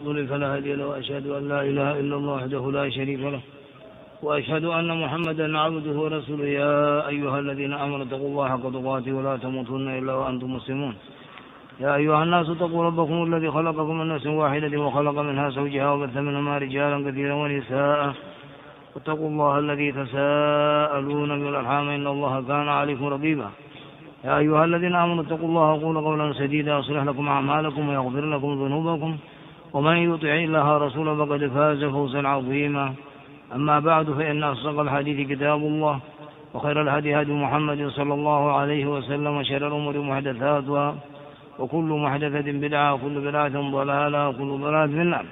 فلا هادي له، وأشهد أن لا إله إلا الله وحده لا شريك له، وأشهد أن محمدا عبده ورسوله. يا أيها الذين آمنوا اتقوا الله حق تقاته ولا تموتن إلا وأنتم مسلمون. يا أيها الناس اتقوا ربكم الذي خلقكم من نفس واحدة وخلق منها زوجها وبث منهما رجالا كثيرا ونساء، واتقوا الله الذي تساءلون بالأرحام إن الله كان عليكم رقيبا. يا أيها الذين آمنوا اتقوا الله وقولوا قولا سديدا يصلح لكم أعمالكم ويغفر لكم ذنوبكم، ومن يطع الله ورسوله فقد فاز فوزا عظيما. أما بعد، فإن أصدق الحديث كتاب الله، وخير الهدي هدي محمد صلى الله عليه وسلم، وشر الأمور محدثاتها، وكل محدثة بدعة، وكل بدعة ضلالة، وكل ضلالة في النار.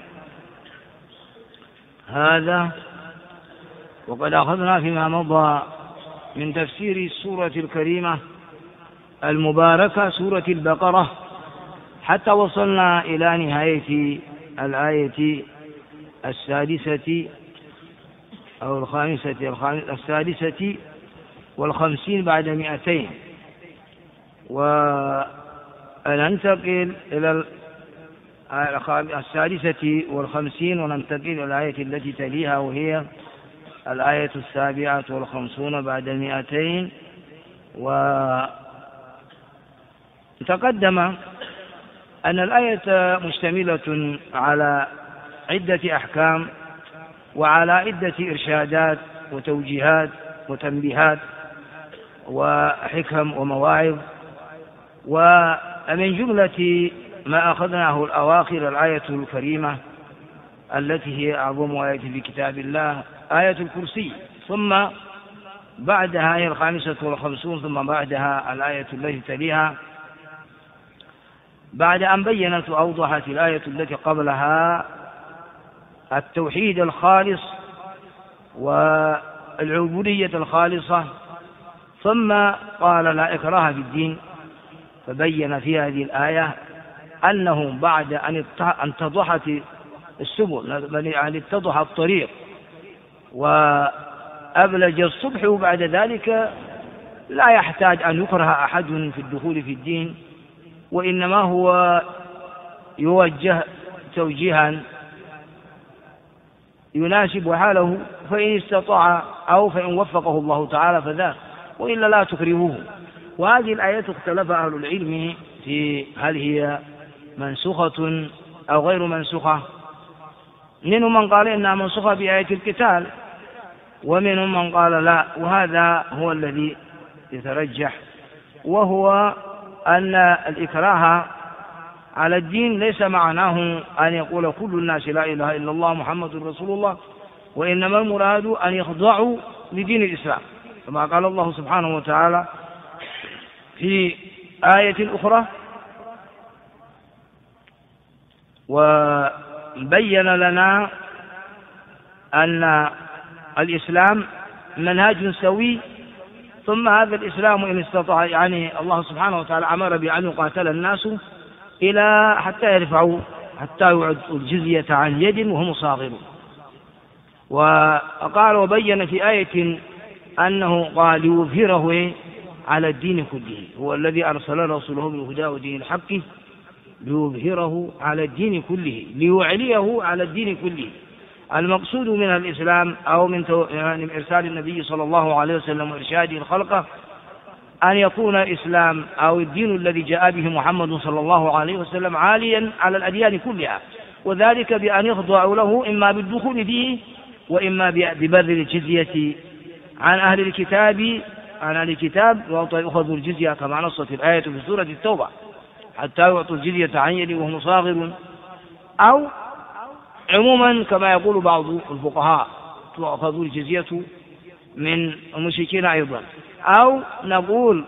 هذا وقد أخذنا فيما مضى من تفسير السورة الكريمة المباركة سورة البقرة حتى وصلنا إلى نهاية الآية السادسة أو السادسة والخمسين بعد 200، وننتقل إلى السادسة والخمسين وننتقل إلى الآية التي تليها، وهي الآية 57 بعد 200. وتقدم أن الآية مشتملة على عدة أحكام وعلى عدة إرشادات وتوجيهات وتنبيهات وحكم ومواعظ. ومن جملة ما أخذناه الأواخر الآية الكريمة التي هي أعظم آية في كتاب الله، آية الكرسي، ثم بعدها هي 55، ثم بعدها الآية التي تليها، بعد أن بينت وأوضحت الآية التي قبلها التوحيد الخالص والعبودية الخالصة، ثم قال لا إكراه في الدين، فبين في هذه الآية أنه بعد أن اتضحت السبل، يعني اتضح الطريق وأبلج الصبح، بعد ذلك لا يحتاج أن يكره أحد في الدخول في الدين، وإنما هو يوجه توجيها يناسب حاله، فإن استطاع أو فإن وفقه الله تعالى فذاك، وإلا لا تكرهوه. وهذه الآيات اختلف أهل العلم في هل هي منسوخة أو غير منسوخة. منهم من قال إنها منسوخة بآية القتال، ومنهم من قال لا، وهذا هو الذي يترجح، وهو أن الإكراه على الدين ليس معناه أن يقول كل الناس لا إله إلا الله محمد رسول الله، وإنما المراد أن يخضعوا لدين الإسلام، كما قال الله سبحانه وتعالى في آية أخرى: وبين لنا أن الإسلام منهاج سوي، ثم هذا الإسلام إن استطاع، يعني الله سبحانه وتعالى أمر بأن يقاتل الناس إلى حتى يعطوا الجزية عن يد وهم صاغرون. وقال وبين في آية أنه قال ليظهره على الدين كله، هو الذي أرسل رسوله بالهدى ودين الحق ليظهره على الدين كله، ليعليه على الدين كله. المقصود من الإسلام أو من إرسال النبي صلى الله عليه وسلم وإرشاده الخلق أن يكون الإسلام أو الدين الذي جاء به محمد صلى الله عليه وسلم عاليا على الأديان كلها، وذلك بأن يخضعوا له إما بالدخول فيه، وإما ببذل الجزية عن أهل الكتاب ويأخذوا الجزية كما نصت الآية في سورة التوبة: حتى يعطوا الجزية عن يد وهم صاغرون. أو عموما كما يقول بعض الفقهاء: تأخذوا الجزية من المشركين أيضا. أو نقول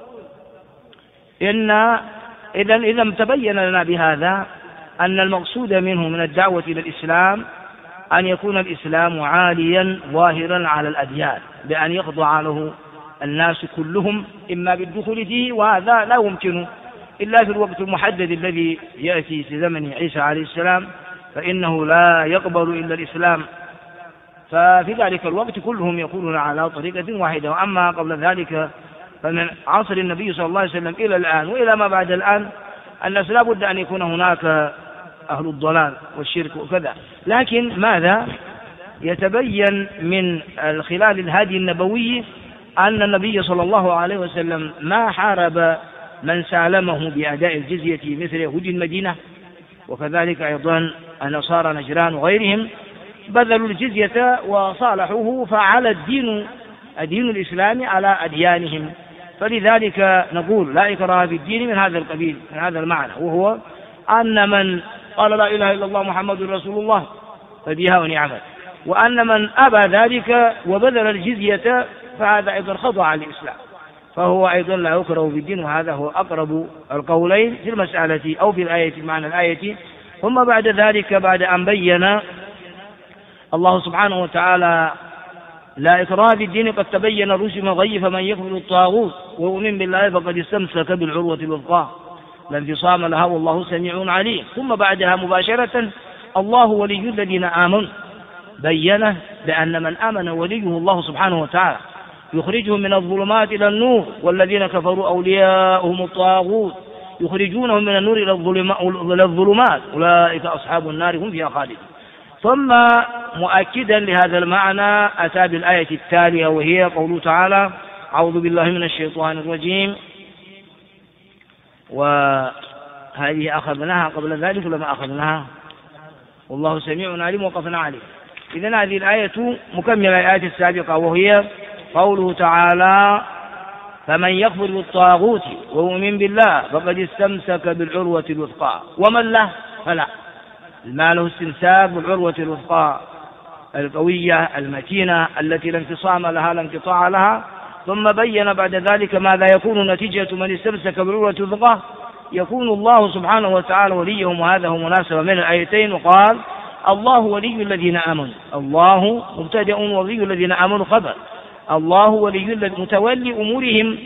إن إذا تبين لنا بهذا أن المقصود منه من الدعوة إلى الإسلام أن يكون الإسلام عاليا ظاهرا على الأديان، بأن يخضع له الناس كلهم إما بالدخول فيه، وهذا لا يمكن إلا في الوقت المحدد الذي يأتي في زمن عيسى عليه السلام، فإنه لا يقبل إلا الإسلام، ففي ذلك الوقت كلهم يكونون على طريقة واحدة. وأما قبل ذلك فمن عصر النبي صلى الله عليه وسلم إلى الآن وإلى ما بعد الآن، الناس لا بد أن يكون هناك أهل الضلال والشرك وكذا. لكن ماذا يتبين من خلال الهدي النبوي أن النبي صلى الله عليه وسلم ما حارب من سالمه بأداء الجزية مثل يهود المدينة، وكذلك أيضا النصارى نجران وغيرهم بذلوا الجزية وصالحوه، فعلى الدين الإسلامي على أديانهم. فلذلك نقول لا إكراه في الدين من هذا القبيل، من هذا المعنى، وهو أن من قال لا إله إلا الله محمد رسول الله فبها ونعمت، وأن من أبى ذلك وبذل الجزية فهذا أيضا خضع للإسلام، فهو أيضا لا يكره في الدين. وهذا هو أقرب القولين في المسألة أو في الآية، معنى الآية. ثم بعد ذلك، بعد أن بين الله سبحانه وتعالى لا إكراه في الدين قد تبين الرشد من الغي فمن يكفر الطاغوت ويؤمن بالله فقد استمسك بالعروة الوثقى لا انفصام لها والله سميع عليم. ثم بعدها مباشرة الله ولي الذين آمنوا، بينه بأن من آمن وليه الله سبحانه وتعالى يخرجهم من الظلمات إلى النور، والذين كفروا أولياؤهم الطاغوت يخرجونهم من النور إلى الظلمات أولئك أصحاب النار هم فيها خالدون. ثم مؤكدا لهذا المعنى أتى بالآية التالية وهي قوله تعالى أعوذ بالله من الشيطان الرجيم، وهذه أخذناها قبل ذلك لما أخذناها والله سميع عليم وقفنا عليه. إذن هذه الآية مكملة الآية السابقة وهي قوله تعالى فمن يكفر بالطاغوت ويؤمن بالله فقد استمسك بالعروة الوثقى ومن له فلا، ما له استمساك بالعروة الوثقى القوية المتينة التي لا انفصام لها لا انقطاع لها. ثم بين بعد ذلك ماذا يكون نتيجة من استمسك بالعروة الوثقى، يكون الله سبحانه وتعالى وليهم، وهذا هو مناسبة من الآيتين. وقال الله ولي الذين آمنوا، الله مبتدأ ولي الذين آمنوا خبر، الله ولي متولي أمورهم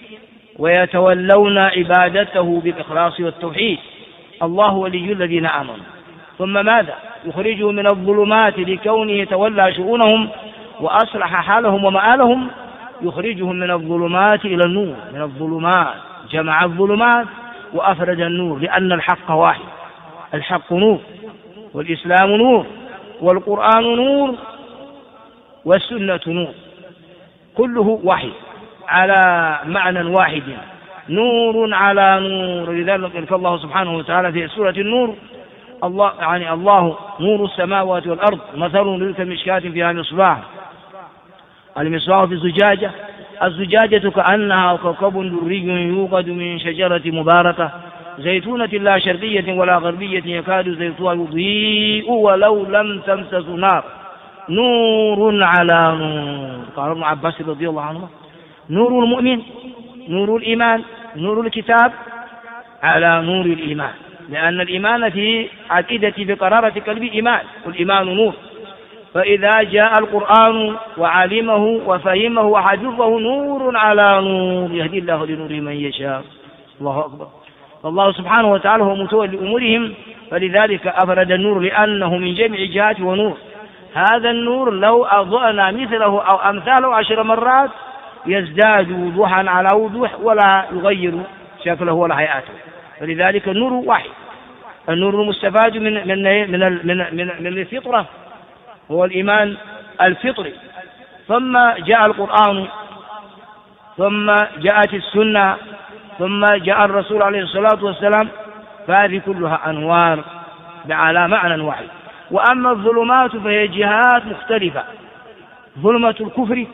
ويتولون عبادته بالإخلاص والتوحيد، الله ولي الذين آمنوا. ثم ماذا يخرجهم من الظلمات لكونه يتولى شؤونهم وأصلح حالهم ومآلهم، يخرجهم من الظلمات إلى النور، من الظلمات جمع الظلمات وأفرد النور، لأن الحق واحد، الحق نور والإسلام نور والقرآن نور والسنة نور، كله واحد على معنى واحد، نور على نور. لذلك الله سبحانه وتعالى في سورة النور الله يعني الله نور السماوات والأرض مثل نور كمشكاة فيها مصباح، المصباح في زجاجة، الزجاجة كأنها كوكب دري يوقد من شجرة مباركة زيتونة لا شرقية ولا غربية يكاد زيتها يضيء ولو لم تمسس نار، نور على نور. قال ابن عباس رضي الله عنه نور المؤمن نور الإيمان نور الكتاب على نور الإيمان، لأن الإيمان في عقيدة بقرارة قلب إيمان، والإيمان نور. فإذا جاء القرآن وعلمه وفهمه وحفظه نور على نور يهدي الله لنوره من يشاء. الله أكبر. فالله سبحانه وتعالى هو متولي أمورهم، فلذلك أفرد النور لأنه من جميع جهات ونور. هذا النور لو أضأنا مثله أو أمثاله 10 مرات يزداد وضوحا على وضوح ولا يغير شكله ولا هيئته. فلذلك النور واحد، النور المستفاد من الفطرة هو الإيمان الفطري. ثم جاء القرآن، ثم جاءت السنة، ثم جاء الرسول عليه الصلاة والسلام، فهذه كلها أنوار على معنى واحد. وأما الظلمات فهي جهات مختلفة، ظلمة الكفر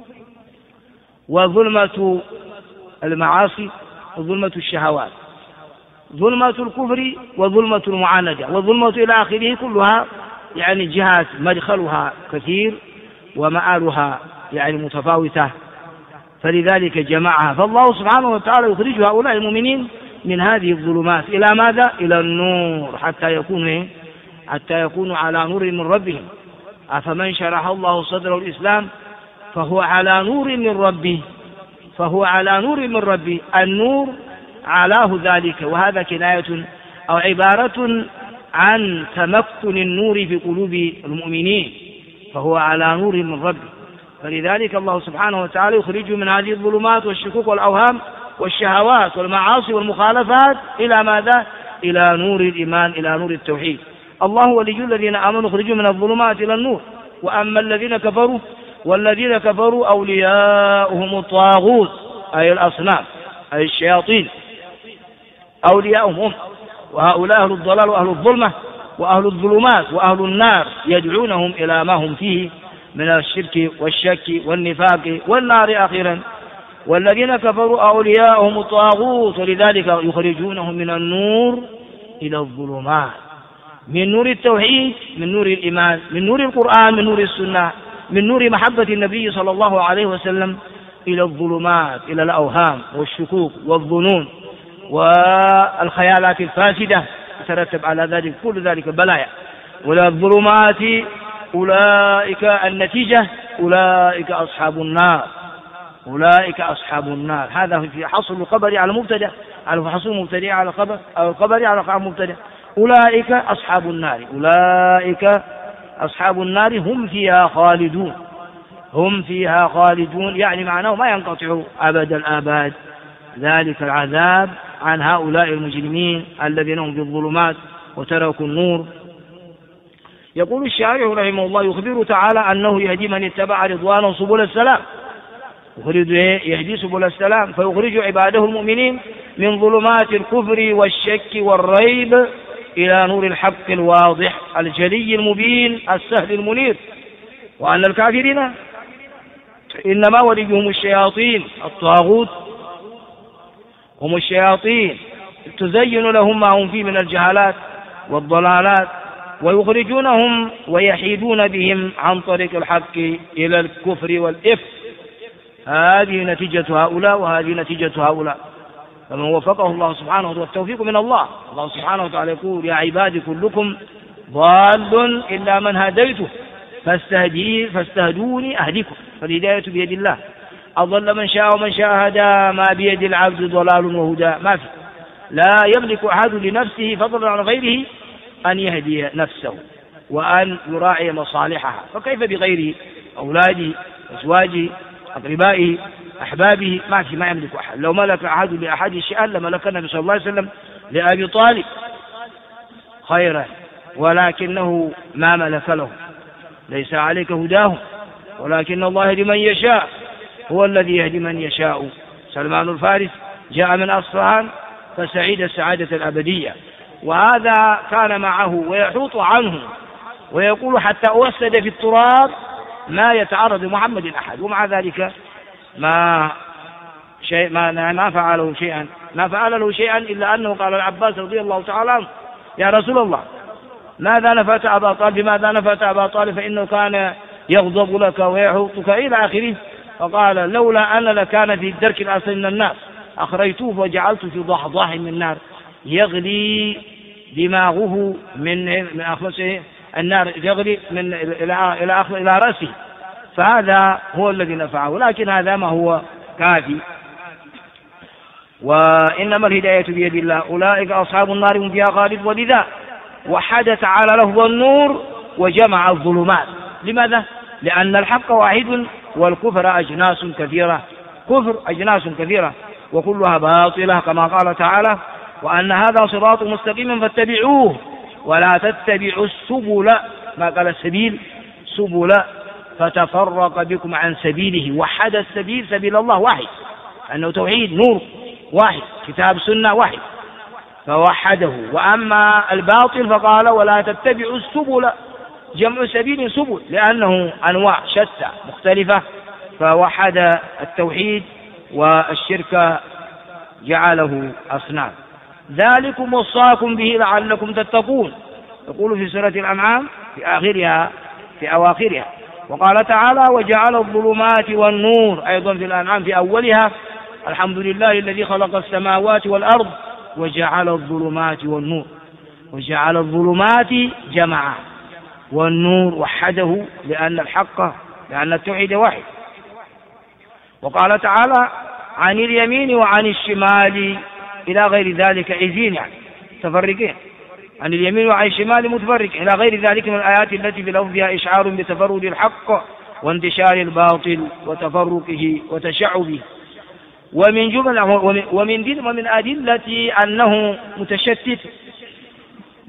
وظلمة المعاصي وظلمة الشهوات، ظلمة الكفر وظلمة المعاندة وظلمة إلى آخره، كلها يعني جهات مدخلها كثير ومآلها يعني متفاوتة، فلذلك جمعها. فالله سبحانه وتعالى يخرج هؤلاء المؤمنين من هذه الظلمات إلى ماذا؟ إلى النور، حتى يكونوا على نور من ربهم. أفمن شرح الله صدره الإسلام فهو على نور من ربه، فهو على نور من ربه، النور علاه ذلك. وهذا كناية أو عبارة عن تمكن النور في قلوب المؤمنين، فهو على نور من ربه. فلذلك الله سبحانه وتعالى يخرج من هذه الظلمات والشكوك والأوهام والشهوات والمعاصي والمخالفات إلى ماذا؟ إلى نور الإيمان، إلى نور التوحيد. الله ولي الذين آمنوا يخرجون من الظلمات إلى النور. وأما الذين كفروا والذين كفروا أولياؤهم الطاغوت، أي الأصنام، أي الشياطين، أولياؤهم هم، وهؤلاء أهل الضلال وأهل الظلمة وأهل الظلمات وأهل النار، يدعونهم إلى ما هم فيه من الشرك والشك والنفاق والنار آخرا. والذين كفروا أولياؤهم الطاغوت، ولذلك يخرجونهم من النور إلى الظلمات، من نور التوحيد، من نور الإيمان، من نور القرآن، من نور السنة، من نور محبة النبي صلى الله عليه وسلم، إلى الظلمات، إلى الأوهام والشكوك والظنون والخيالات الفاسدة يترتب على ذلك كل ذلك بلايا. ولا الظلمات أولئك النتيجة، أولئك أصحاب النار، أولئك أصحاب النار. هذا في حصر الخبر على مبتدأ، على حصر المبتدأ على خبر، أو الخبر على مبتدأ. أولئك أصحاب النار، أولئك أصحاب النار هم فيها خالدون، هم فيها خالدون، يعني معناه ما ينقطع أبد الآباد ذلك العذاب عن هؤلاء المجرمين الذين هم في الظلمات وتركوا النور. يقول الشارع رحمه الله: يخبر تعالى أنه يهدي من اتبع رضوانه سبل السلام، يهدي سبل السلام، فيخرج عباده المؤمنين من ظلمات الكفر والشك والريب إلى نور الحق الواضح الجلي المبين السهل المنير. وأن الكافرين إنما وليهم الشياطين، الطاغوت هم الشياطين، تزين لهم ما هم فيه من الجهالات والضلالات، ويخرجونهم ويحيدون بهم عن طريق الحق إلى الكفر والإفك. هذه نتيجة هؤلاء وهذه نتيجة هؤلاء. فمن وفقه الله سبحانه وتعالى، والتوفيق من الله. الله سبحانه وتعالى يقول: يا عبادي كلكم ضال إلا من هديته فاستهدوني أهدكم. فالهداية بيد الله، أضل من شاء ومن شاء هدى، ما بيد العبد ضلال وهدى، ما في. لا يملك أحد لنفسه فضلا عن غيره أن يهدي نفسه وأن يراعي مصالحها، فكيف بغيره؟ أولاده، أزواجه، أقربائه، أحبابه، ما يملك أحد. لو ملك أحد لأحد شيئا لملك النبي صلى الله عليه وسلم لأبي طالب خيرا، ولكنه ما ملك له. ليس عليك هداهم ولكن الله يهدي من يشاء، هو الذي يهدي من يشاء. سلمان الفارس جاء من أصفهان فسعيد السعادة الأبدية، وهذا كان معه ويحوط عنه ويقول: حتى أوسد في التراب ما يتعرض محمد أحد، ومع ذلك ما فعل له شيئا إلا أنه قال العباس رضي الله تعالى عنه: يا رسول الله، ماذا نفعت أبا طالب؟ بماذا نفعت أبا طالب؟ فإنه كان يغضب لك ويحوطك إلى آخره. فقال: لولا أن لكان في الدرك الأسفل من النار أخرجتوه وجعلت في ضحضاح من النار يغلي دماغه من أخمصه النار، يغلي من إلى رأسه. فهذا هو الذي نفعه، ولكن هذا ما هو كافي. وإنما الهداية بيد الله، أولئك أصحاب النار هم فيها خالدون. ولذا وحد تعالى لفظ النور وجمع الظلمات. لماذا؟ لأن الحق واحد والكفر أجناس كثيرة، كفر أجناس كثيرة وكلها باطلة، كما قال تعالى: وأن هذا صراط مستقيم فاتبعوه ولا تتبعوا السبل، ما قال السبيل، سبل فتفرق بكم عن سبيله. وحد السبيل، سبيل الله واحد، أنه توحيد نور واحد، كتاب سنة واحد، فوحده. وأما الباطل فقال: ولا تتبعوا السبل، جمع سبيل سبل، لأنه أنواع شتى مختلفة، فوحد التوحيد والشرك جعله أصنام. ذلكم وصاكم به لعلكم تتقون، يقول في سورة الأنعام في أواخرها. وقال تعالى: وجعل الظلمات والنور، أيضا في الأنعام في أولها: الحمد لله الذي خلق السماوات والأرض وجعل الظلمات والنور. وجعل الظلمات جمع، والنور وحده، لأن التوحيد واحد. وقال تعالى: عن اليمين وعن الشمال إلى غير ذلك عزين، يعني متفرقين، عن اليمين وعن الشمال متفرق، إلى غير ذلك من الآيات التي في لفظها إشعار بتفرد الحق وانتشار الباطل وتفرقه وتشعبه. ومن أدلة أنه متشتت،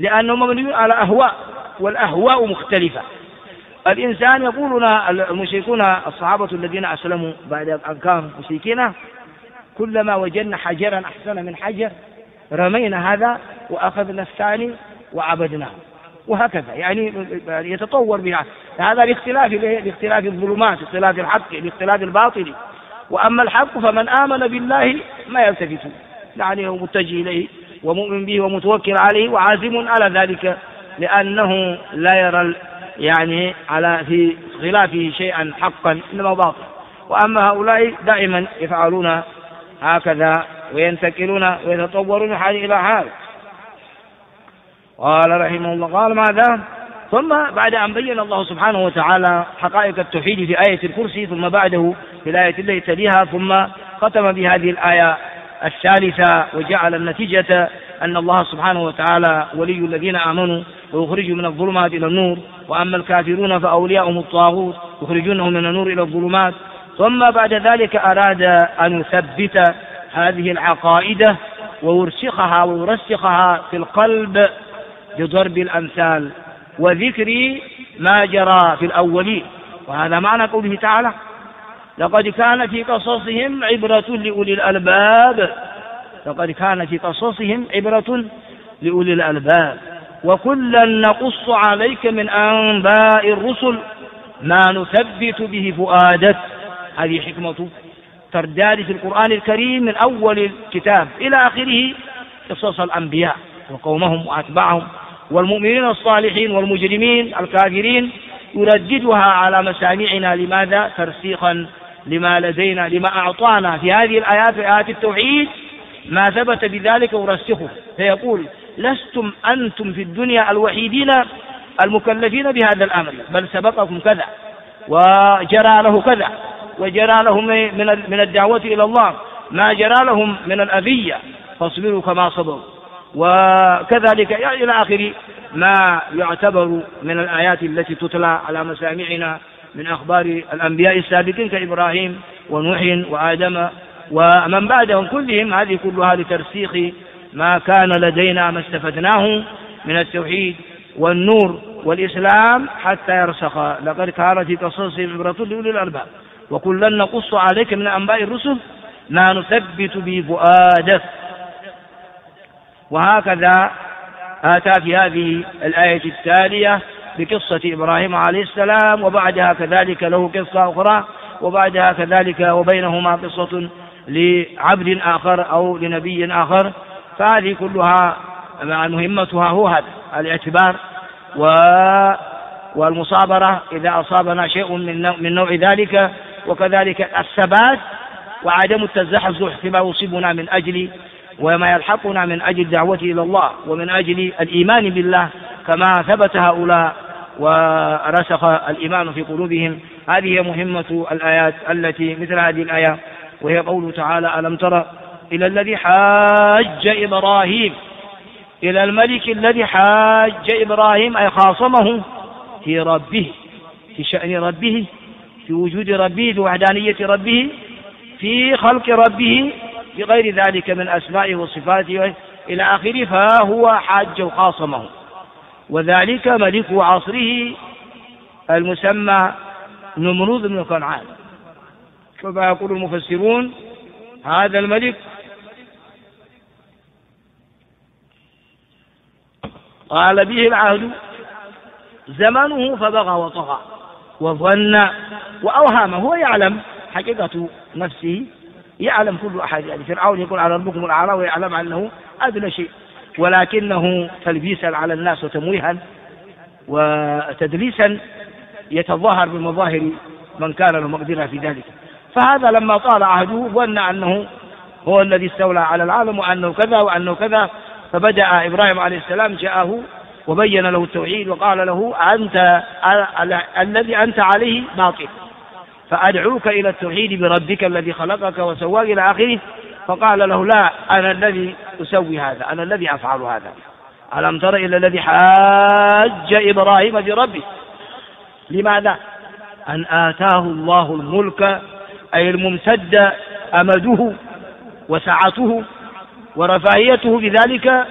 لأنهم مبنيون على أهواء، والأهواء مختلفة. الإنسان يقولون المشركون الصحابة الذين أسلموا بعد أن كانوا مشركين: كلما وجدنا حجرا أحسن من حجر رمينا هذا وأخذنا الثاني وعبدناه، وهكذا يعني يتطور بها. هذا لاختلاف الظلمات، اختلاف الحق باختلاف الباطل. وأما الحق فمن آمن بالله ما يلتفت، يعني هو متجه إليه ومؤمن به ومتوكل عليه وعازم على ذلك، لأنه لا يرى يعني في خلافه شيئا حقا، إنما باطل. وأما هؤلاء دائما يفعلون هكذا وينتقلون ويتطورون من حال إلى حال. قال رحمه الله: قال ماذا؟ ثم بعد أن بين الله سبحانه وتعالى حقائق التوحيد في آية الكرسي، ثم بعده في الآية التي تليها، ثم ختم بهذه الآية الثالثة وجعل النتيجة أن الله سبحانه وتعالى ولي الذين آمنوا ويخرجوا من الظلمات إلى النور، وأما الكافرون فأولياؤهم الطاغوت يخرجونهم من النور إلى الظلمات. ثم بعد ذلك أراد أن يثبت هذه العقائد ويرسخها في القلب بضرب الأمثال وذكر ما جرى في الأولين. وهذا معنى قوله تعالى: لقد كان في قصصهم عبرة لأولي الألباب. لقد كان في قصصهم عبرة لأولي الألباب وكلا نقص عليك من أنباء الرسل ما نثبت به فؤادك. هذه حكمة ترداد في القرآن الكريم من أول الكتاب إلى آخره قصص الأنبياء وقومهم وأتباعهم والمؤمنين الصالحين والمجرمين الكافرين، يرددها على مسامعنا. لماذا؟ ترسيخا لما لدينا، لما أعطانا في هذه الآيات، في آيات التوحيد ما ثبت بذلك ورسخه. فيقول: لستم أنتم في الدنيا الوحيدين المكلفين بهذا الأمر، بل سبقكم كذا وجرى له كذا، وجرى لهم من الدعوة إلى الله ما جرى لهم من الأذية، فاصبروا كما صبروا، وكذلك إلى آخر ما يعتبر من الآيات التي تتلى على مسامعنا من أخبار الأنبياء السابقين كإبراهيم ونوح وآدم ومن بعدهم كلهم. هذه كلها لترسيخ ما كان لدينا، ما استفدناه من التوحيد والنور والإسلام حتى يرسخ. لقد كان في قصصهم عبرة لأولي الألباب وكلا نقص عليك من أنباء الرسل ما نثبت به فؤادك. وهكذا آتى في هذه الآية التالية بقصة إبراهيم عليه السلام، وبعدها كذلك له قصة أخرى، وبعدها كذلك وبينهما قصة لعبد آخر أو لنبي آخر. فهذه كلها مهمتها هو هذا الاعتبار والمصابرة إذا أصابنا شيء من نوع ذلك، وكذلك الثبات وعدم التزحزح فيما يصيبنا من أجل وما يلحقنا من أجل دعوة إلى الله ومن أجل الإيمان بالله كما ثبت هؤلاء ورسخ الإيمان في قلوبهم. هذه مهمة الآيات التي مثل هذه الآية، وهي قوله تعالى: ألم تر إلى الذي حاج إبراهيم، إلى الملك الذي حاج إبراهيم أي خاصمه في ربه، في شأن ربه، في وجود ربه، في وحدانية ربه، في خلق ربه، بغير ذلك من أسمائه وصفاته إلى آخره. فهو حاج وخاصمه، وذلك ملك عصره المسمى نمرود بن كنعان. كما يقول المفسرون: هذا الملك قال به العهد زمنه فبغى وطغى وظن وأوهم. هو يعلم حقيقة نفسه، يعلم كل أحد، يعني فرعون يقول على ربكم الأعلى ويعلم أنه أدنى شيء، ولكنه تلبيسا على الناس وتمويها وتدليسا يتظاهر بمظاهر من كان له مقدرة في ذلك. فهذا لما طال عهده ظن أنه هو الذي استولى على العالم وأنه كذا وأنه كذا. فبدأ إبراهيم عليه السلام جاءه وبين له التوحيد وقال له: أنت الذي أنت عليه باطل، فأدعوك إلى التوحيد بربك الذي خلقك وسواك إلى آخره. فقال له: لا، أنا الذي أسوي هذا، أنا الذي أفعل هذا. ألم تر إلى الذي حاج إبراهيم بربه. لماذا؟ أن آتاه الله الملك، أي الممتد أمده وسعته ورفاهيته بذلك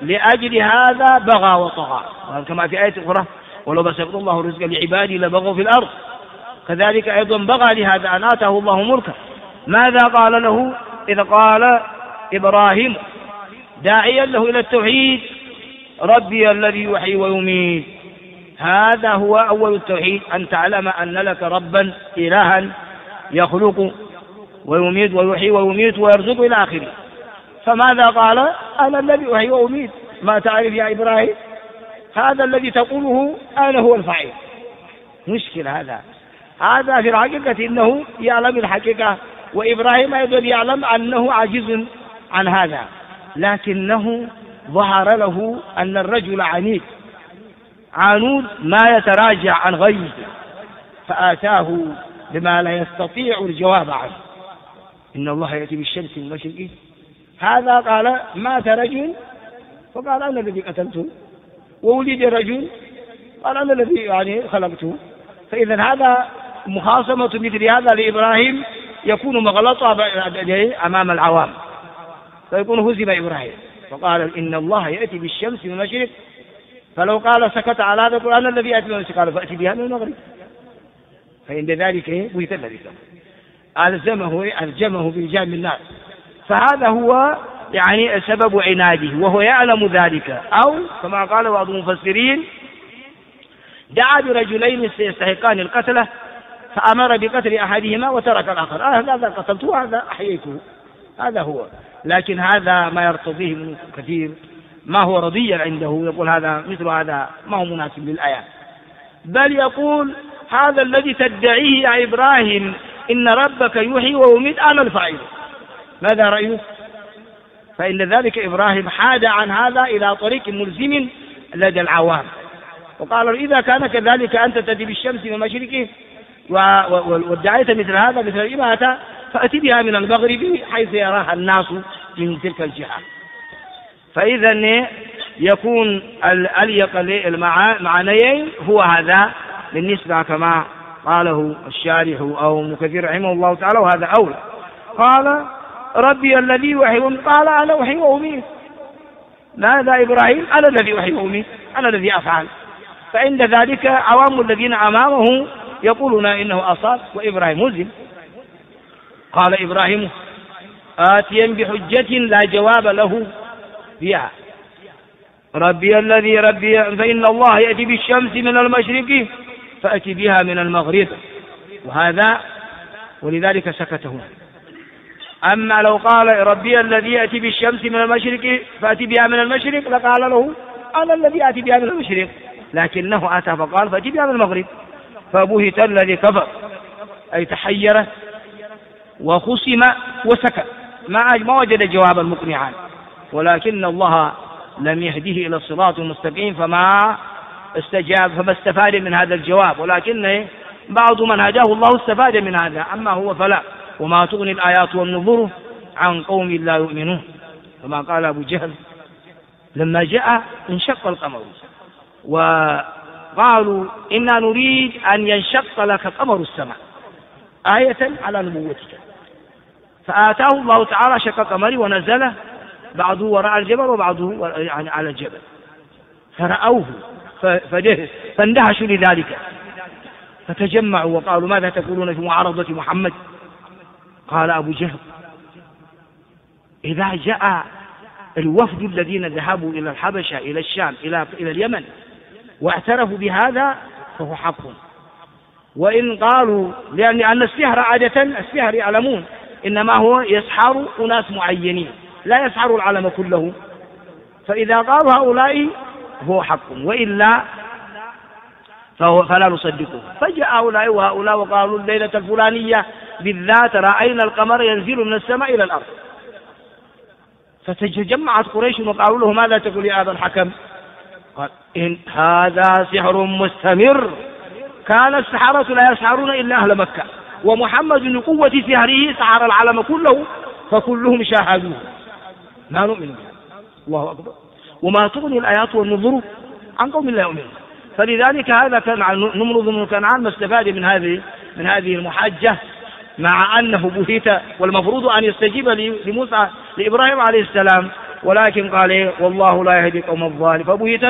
لأجل هذا بغى وطغى، كما في آية أخرى ولو بسط الله الرزق لعبادي لبغوا في الأرض. كذلك أيضا بغى لهذا أن آتاه الله ملكا. ماذا قال له إذ قال إبراهيم داعيا له إلى التوحيد ربي الذي يحيي ويميت؟ هذا هو أول التوحيد، أن تعلم أن لك ربا إلها يخلق ويميت ويحيي ويميت ويرزق إلى آخره. فماذا قال؟ أنا الذي أحيي وأميت. ما تعرف يا إبراهيم؟ هذا الذي تقوله أنا هو الفاعل. مشكلة هذا في الحقيقة إنه يعلم الحقيقة، وإبراهيم أيضا يعلم أنه عاجز عن هذا، لكنه ظهر له أن الرجل عنود ما يتراجع عن غيره، فآتاه بما لا يستطيع الجواب عنه. إن الله يأتي بالشمس من المشرق. هذا قال مات رجل فقال أنا الذي قتلته، وولد رجل قال أنا الذي خلقته. فإذا هذا مخاصمة مثل هذا لإبراهيم يكون مغلطة أمام العوام، فيكون هزم إبراهيم. فقال إن الله يأتي بالشمس من المشرق، فلو قال سكت على هذا القرآن الذي يأتي من المشرق قال فأتي بها من المغرب، فإن ذلك بهت الذي ألزمه بإلزام الناس. فهذا هو سبب عناده، وهو يعلم ذلك. أو كما قال بعض المفسرين دعا برجلين يستحقان القتلة فأمر بقتل أحدهما وترك الآخر. هذا قتلته وهذا أحييته، هذا هو. لكن هذا ما يرتضيه من كثير، ما هو رضيا عنده، يقول هذا مثل هذا ما هو مناسب للآيات، بل يقول هذا الذي تدعيه يا إبراهيم إن ربك يحيي ويميت أنا الفاعل. ماذا رأيه؟ فإن ذلك إبراهيم حاد عن هذا إلى طريق ملزم لدى العوام، وقال إذا كان كذلك أنت تأتي بالشمس من المشرق وادعيت مثل هذا مثل الإماتة فأتي بها من المغرب حيث يراها الناس من تلك الجهة. فإذا يكون الأليق للمعنيين هو هذا بالنسبة كما قاله الشارح أو ابن كثير رحمه الله تعالى، وهذا أولى. قال ربي الذي يحيي ويميت، قال أنا أحيي وأميت. ماذا إبراهيم؟ أنا الذي أحيي وأميت، أنا الذي أفعل. فعند ذلك عوام الذين أمامه يقولون إنه أصاب وإبراهيم ملزم. قال إبراهيم آتيا بحجة لا جواب له فيها ربي الذي ربي فإن الله يأتي بالشمس من المشرق فأتي بها من المغرب، وهذا ولذلك سكت هنا. أما لو قال ربي الذي يأتي بالشمس من المشرق فأتي بها من المشرق لقال له أنا الذي أتي بها من المشرق، لكنه أتى فقال فأتي بها من المغرب، فبهت الذي كفر أي تحير وخصم وسكت، ما وجد جوابا مقنعا، ولكن الله لم يهديه إلى الصراط المستقيم فما استفاد من هذا الجواب، ولكن بعض من هداه الله استفاد من هذا، أما هو فلا. وما تغني الآيات والنذر عن قوم لا يؤمنون، كما قال أبو جهل لما جاء انشق القمر وقالوا إنا نريد أن ينشق لك قمر السماء آية على نبوتك، فآتاه الله تعالى شق قمر ونزل بعضه وراء الجبل وبعضه على الجبل، فرأوه فاندهشوا لذلك، فتجمعوا وقالوا ماذا تقولون في معارضة محمد؟ قال أبو جهل إذا جاء الوفد الذين ذهبوا إلى الحبشة إلى الشام إلى اليمن واعترفوا بهذا فهو حق، وإن قالوا لأن السحر عادة السحر يعلمون إنما هو يسحر أناس معينين لا يسحر العالم كله، فإذا قالوا هؤلاء هو حق وإلا فلا نصدقه. فجاء هؤلاء وهؤلاء وقالوا الليلة الفلانية بالذات رأينا القمر ينزل من السماء إلى الأرض، فتجمعت قريش وقالوا له ماذا تقول يا أبا الحكم؟ قال إن هذا سحر مستمر، كان السحرة لا يسحرون إلا أهل مكة، ومحمد من قوة سحره سحر العالم كله فكلهم شاهدوه، ما نؤمن به. الله أكبر. وما تغني الآيات والنذر عن قوم لا يؤمنون. فلذلك هذا كان نمرض بن كنعان ما استفاد من هذه المحاجة، مع أنه بهت والمفروض أن يستجيب لموسى لإبراهيم عليه السلام، ولكن قال إيه؟ والله لا يهدي القوم الظالمين.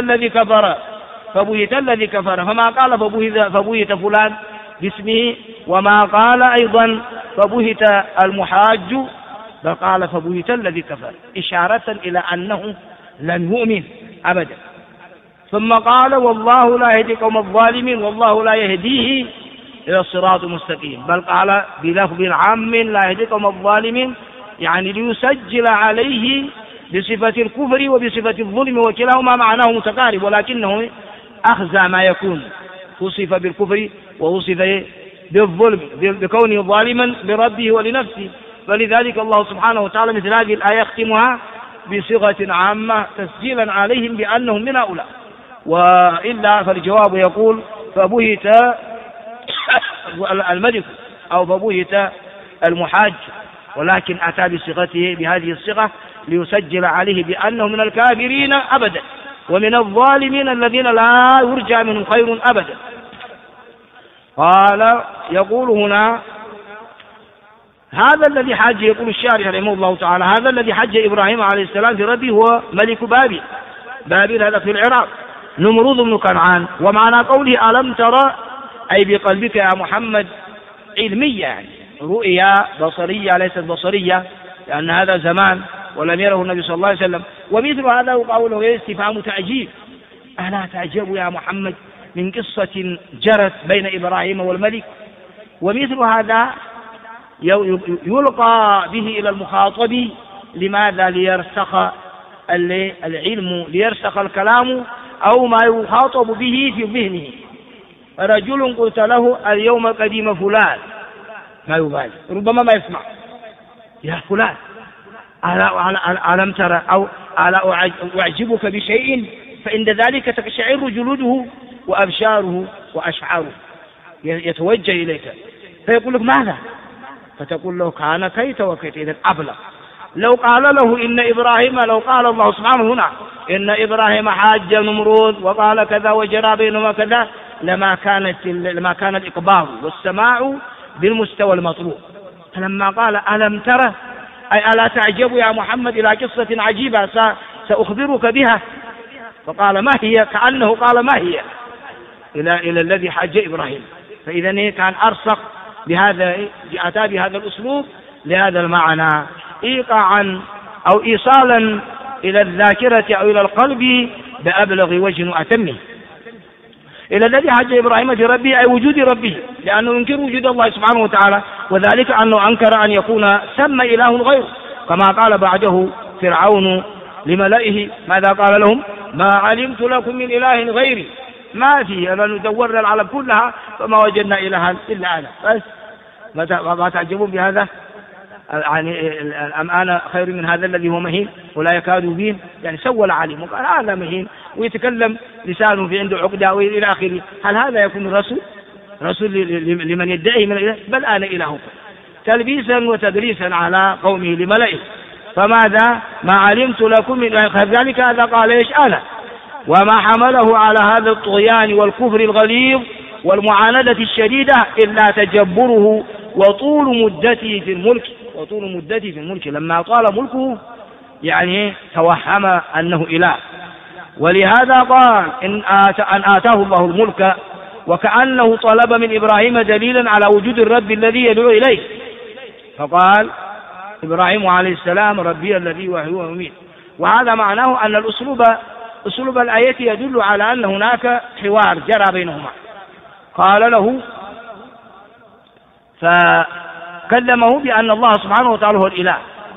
فبهت الذي كفر، فما قال فبهت فلان باسمه، وما قال أيضا فبهت المحاج، بل قال فبهت الذي كفر، إشارة إلى أنه لم يؤمن أبدا. ثم قال والله لا يهدي القوم الظالمين، والله لا يهديه إلى الصراط المستقيم، بل قال بلفظ عام لا يهدي القوم الظالمين، يعني ليسجل عليه بصفة الكفر وبصفة الظلم، وكلاهما معناه متقارب، ولكنه أخزى ما يكون، وصف بالكفر ووصف بالظلم بكونه ظالما بربه ولنفسه. فلذلك الله سبحانه وتعالى مثل هذه الآية يختمها بصيغة عامة تسجيلا عليهم بأنهم من هؤلاء، وإلا فالجواب يقول فبهت الملك أو فبهت المحاج، ولكن أتى بصيغته بهذه الصيغة ليسجل عليه بأنه من الكافرين أبدا، ومن الظالمين الذين لا يرجى منهم خير أبدا. قال يقول هنا هذا الذي حج، يقول الشارح رحمه الله تعالى هذا الذي حج إبراهيم عليه السلام في ربه هو ملك بابل هذا في العراق، نمرود بن كنعان. ومعنى قوله ألم ترى أي بقلبك يا محمد علمية، يعني رؤيا بصرية ليست بصرية، لأن هذا زمان ولم يره النبي صلى الله عليه وسلم. ومثل هذا قوله استفهام تعجيب، ألا تعجب يا محمد من قصة جرت بين إبراهيم والملك؟ ومثل هذا يلقى به إلى المخاطب، لماذا؟ ليرسخ العلم، ليرسخ الكلام أو ما يخاطب به في ذهنه. رجل قلت له اليوم قديم فلان، ما يبالي، ربما ما يسمع، يا فلان ألم ترى أو ألا أعجبك بشيء، فإن ذلك تقشعر جلوده وأبشاره وأشعاره، يتوجه إليك فيقول لك ماذا؟ فتقول له كان كيت وكيت، إذن أبلغ. لو قال له إن إبراهيم، لو قال الله سبحانه هنا إن إبراهيم حاج نمرود وقال كذا وجرى بينهما كذا، لما كان الإقبال والسماع بالمستوى المطلوب. فلما قال ألم ترى أي ألا تعجب يا محمد إلى قصة عجيبة سأخبرك بها، فقال ما هي؟ كأنه قال ما هي إلى الذي حج إبراهيم. فإذا كان أرسخ بهذا، أتى بهذا الأسلوب لهذا المعنى، إيقاعا أو إيصالا إلى الذاكرة أو إلى القلب بأبلغ وجه وأتمه. إلى الذي حج إبراهيم في ربه أي وجود ربه، لأنه ينكر وجود الله سبحانه وتعالى، وذلك أنه أنكر أن يكون ثم إله غيره، كما قال بعده فرعون لملئه، ماذا قال لهم؟ ما علمت لكم من إله غيري، ما في، أنا ندورنا العالم كلها فما وجدنا إلها إلا أنا، بس ما تعجبون بهذا؟ يعني أم أنا خير من هذا الذي هو مهين ولا يكاد يبين؟ يعني سوى العالم وقال هذا مهين ويتكلم لسانه في عنده عقدة وإلى آخره. هل هذا يكون رسول لمن يدعي من الإله؟ بل أنا إلهكم، تلبيسا وتدريسا على قومه لملئه. فماذا؟ ما علمت لكم من إله غير ذلك، هذا قال إيش؟ أنا. وما حمله على هذا الطغيان والكفر الغليظ والمعاندة الشديدة إلا تجبره وطول مدته في الملك، لما طال ملكه يعني توهم أنه إله. ولهذا قال أن آتاه الله الملك، وكأنه طلب من إبراهيم دليلا على وجود الرب الذي يدعو إليه، فقال إبراهيم عليه السلام ربي الذي يحيي ويميت. وهذا معناه أن أسلوب الآية يدل على أن هناك حوار جرى بينهما. قال له فكلمه بأن الله سبحانه وتعالى هو الإله،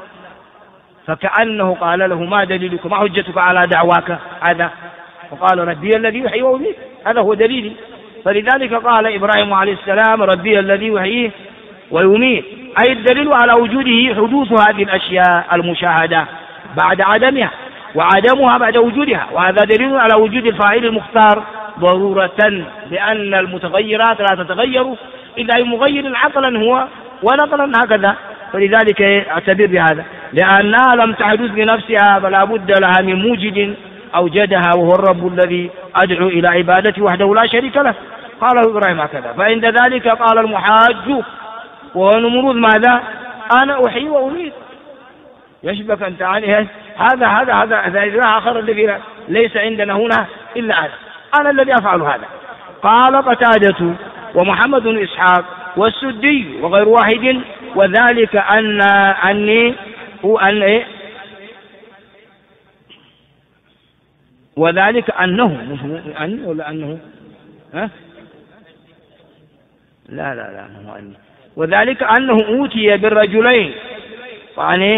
فكأنه قال له ما دليلك، ما حجتك على دعواك هذا؟ فقال ربي الذي يحيي ويميت، هذا هو دليلي. فلذلك قال إبراهيم عليه السلام ربي الذي يحيي ويميت، أي الدليل على وجوده حدوث هذه الأشياء المشاهدة بعد عدمها، وعدمها بعد وجودها، وهذا دليل على وجود الفاعل المختار ضرورة، لأن المتغيرات لا تتغير إلا بمغير عقلا هو ونقلا هكذا. فلذلك اعتبر بهذا، لأنها لم تحدث بنفسها فلا بد لها من موجد أوجدها، وهو الرب الذي أدعو إلى عبادته وحده لا شريك له. قاله إبراهيم هكذا. فعند ذلك قال المحاج ونمرود ماذا؟ أنا أحيي وأميت، يشبك أنت عنه هذا إله آخر الذي ليس عندنا هنا إلا أنا الذي أفعل هذا. قال قتادة ومحمد بن إسحاق والسدي وغير واحد وذلك وذلك أنه ولا أنه لا وذلك أنه أوتي بالرجلين يعني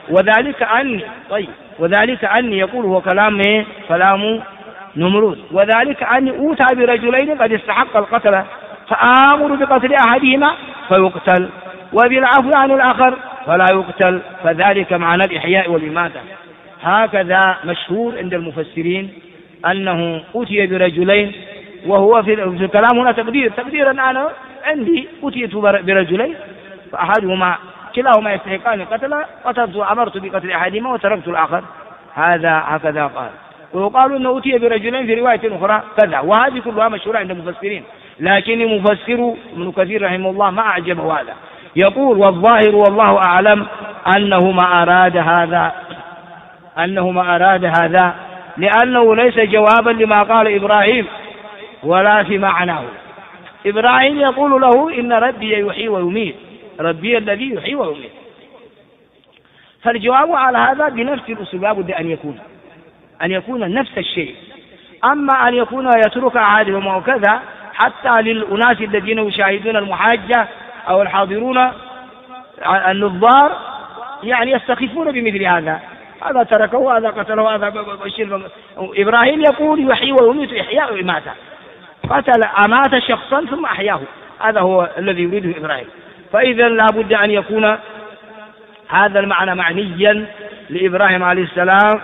وذلك أني يقول هو كلام نمرود وذلك أني أوتى برجلين قد استحق القتل فآمر بقتل أحدهما فيقتل وبالعفو عن الآخر فلا يقتل فذلك معنى الإحياء والإماتة. هكذا مشهور عند المفسرين أنه أوتي برجلين وهو في الكلام هنا تقديرا أنا عندي أوتيت برجلين فأحدهما كلاهما يستحقان القتل قتلت وأمرت بقتل أحدهما وتركت الآخر هكذا قال. ويقال أنه أوتي برجلين في رواية أخرى كذا وهذه كلها مشهورة عند المفسرين لكن المفسر ابن كثير رحمه الله ما أعجبه هذا يقول والظاهر والله أعلم أنه ما أراد هذا لأنه ليس جوابا لما قال إبراهيم ولا في معناه. إبراهيم يقول له إن ربي يحيي ويميت ربي الذي يحيي ويميت فالجواب على هذا بنفس الأسلوب لابد أن يكون نفس الشيء. أما أن يكون يترك عادهم أو كذا حتى للأناس الذين يشاهدون المحاجة أو الحاضرون النظار يعني يستخفون بمثل هذا تركه هذا قتله هذا بشير. إبراهيم يقول يحيي ويميت إحياء وإماتة أمات شخصا ثم أحياه هذا هو الذي يريده إبراهيم. فإذا لا بد أن يكون هذا المعنى معنيا لإبراهيم عليه السلام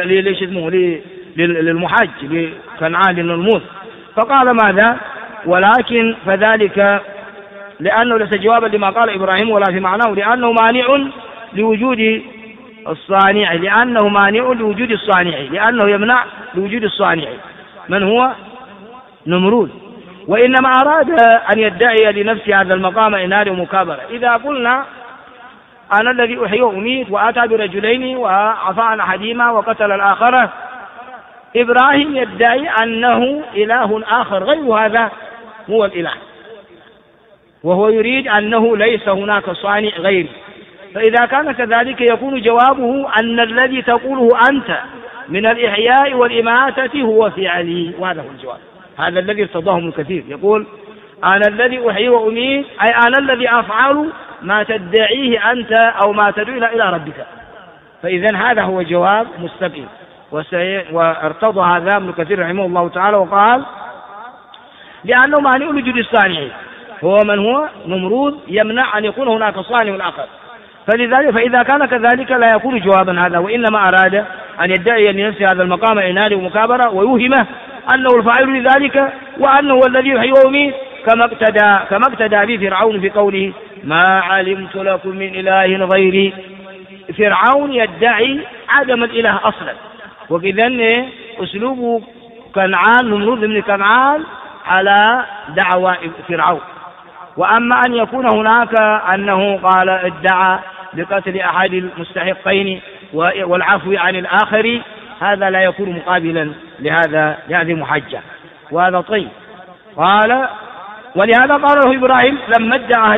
للمحج لكنعان للنموذج. فقال ماذا ولكن فذلك لأنه ليس جوابا لما قال إبراهيم ولا في معناه لأنه مانع لوجود الصانع لأنه يمنع لوجود الصانع من هو نمرود. وإنما أراد أن يدعي لنفسه هذا المقام إنار ومكابرة. إذا قلنا أنا الذي أحيي وأميت وأتى برجلين وعفى عن أحدهما وقتل الآخر إبراهيم يدعي أنه إله آخر غير هذا هو الإله وهو يريد أنه ليس هناك صانع غيره. فإذا كان كذلك يكون جوابه أن الذي تقوله أنت من الإحياء والإماتة هو فعلي وهذا هو الجواب. هذا الذي ارتضاه ابن كثير يقول أنا الذي أحيي وأميت أي أنا الذي أفعل ما تدعيه أنت أو ما تدعو إلى ربك. فإذا هذا هو جواب مستقيم وارتضى هذا ابن كثير رحمه الله تعالى وقال لأنه مانع لوجود الصانع هو من هو نمرود يمنع أن يكون هناك صانع الآخر. فلذلك فإذا كان كذلك لا يكون جوابا هذا وإنما أراد أن يدعي لنفسه هذا المقام عناد ومكابرة ويوهمه أنه الفاعل لذلك وأنه هو الذي يحيي ويميت كما اقتدى به فرعون في قوله ما علمت لكم من إله غيري. فرعون يدعي عدم الإله أصلا وكذا أسلوب كنعان نمرود بن كنعان على دعوى فرعون. وأما أن يكون هناك أنه قال ادعى بقتل أحد المستحقين والعفو عن الآخر هذا لا يكون مقابلا لهذه المحجة وهذا طيب. قال ولهذا قال له إبراهيم لما ادعى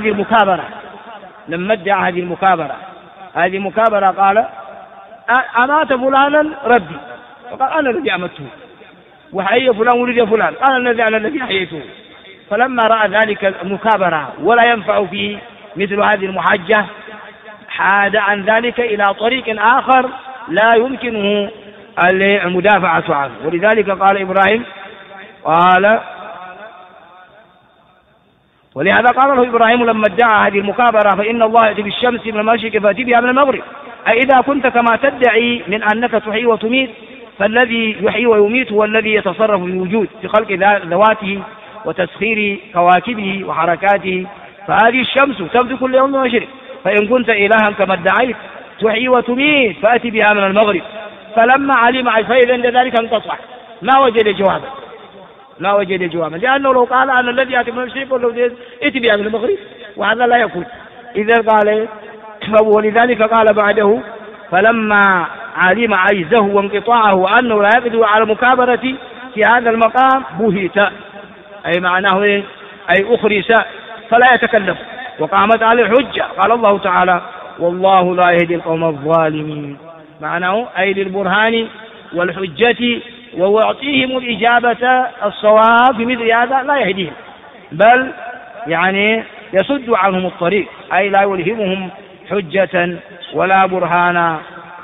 هذه المكابرة قال أمات فلانا ربي فقال أنا الذي أمته وحيي فلان ولد فلان قال أنا الذي أحييته. فلما رأى ذلك المكابرة ولا ينفع فيه مثل هذه المحجة حاد عن ذلك إلى طريق آخر لا يمكنه المدافعة عنه. ولذلك قال إبراهيم ولهذا قال له إبراهيم لما ادعى هذه المكابرة فإن الله يأتي بالشمس من المشرق فأتي بها من المغرب أي إذا كنت كما تدعي من أنك تحيي وتميت فالذي يحيي ويميت هو الذي يتصرف في الوجود في خلق ذواته وتسخير كواكبه وحركاته. فهذه الشمس تبدو كل يوم مشرق فإن كنت إلها كما ادعيت تحيي وتميت فأتي بها من المغرب. فلما علم فإذا عند ذلك انقطع ما وجد جوابا لأنه لو قال أنا الذي يأتي من المشرق ائت بها من المغرب وهذا لا يكون. إذا قال ولذلك قال بعده فلما علم عجزه وانقطاعه وأنه لا يقدر على المكابرة في هذا المقام بهت، أي معناه إيه؟ أي أخرس فلا يتكلم وقامت عليه الحجة. قال الله تعالى: والله لا يهدي القوم الظالمين، معناه أي للبرهان والحجة ويعطيهم الإجابة الصواب في مثل هذا لا يهديهم، بل يعني يسد عنهم الطريق، أي لا يلهمهم حجة ولا برهانا،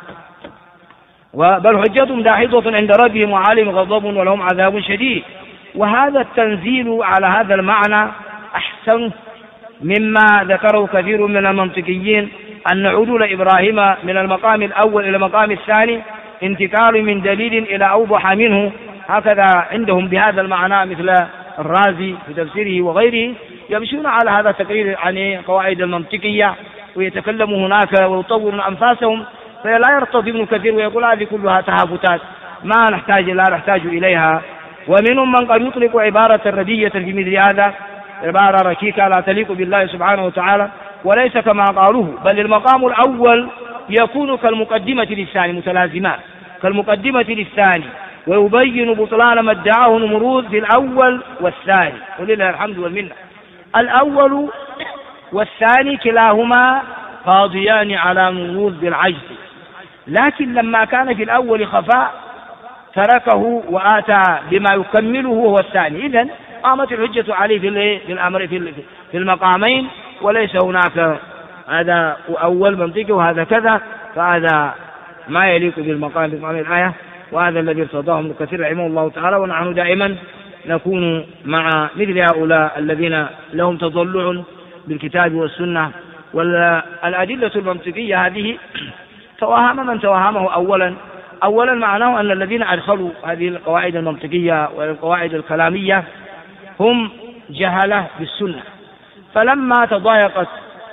بل حجتهم داحضة عند ربهم وعليهم غضب ولهم عذاب شديد. وهذا التنزيل على هذا المعنى أحسن مما ذكره كثير من المنطقيين، أن عدول إبراهيم من المقام الأول إلى المقام الثاني انتقال من دليل إلى أوضح منه، هكذا عندهم بهذا المعنى مثل الرازي في تفسيره وغيره، يمشون على هذا التقرير عن قواعد المنطقية ويتكلموا هناك ويطورون أنفاسهم، فلا يرتضي ابن كثير ويقول هذه كلها تهافتات لا نحتاج إليها. ومنهم من قد يطلق عبارة ردية في مثل هذا، عبارة ركيكة لا تليق بالله سبحانه وتعالى، وليس كما قالوه، بل المقام الأول يكون كالمقدمة للثاني، متلازمان كالمقدمة للثاني، ويبين بطلان ما ادعاه نمرود في الأول والثاني، ولله الحمد والمنة. الأول والثاني كلاهما قاضيان على نمرود بالعجز، لكن لما كان في الأول خفاء تركه وآتى بما يكمله وهو الثاني، إذن قامت الحجة عليه في الأمر في المقامين، وليس هناك هذا أول منطقي وهذا كذا، فهذا ما يليق بالمقام الآية، وهذا الذي ارتضاه ابن كثير رحمه الله تعالى. ونحن دائما نكون مع مثل هؤلاء الذين لهم تضلع بالكتاب والسنة، والأدلة المنطقية هذه توهم من توهمه أولا معناه أن الذين أدخلوا هذه القواعد المنطقية والقواعد الكلامية هم جهلة بالسنة، فلما تضايقت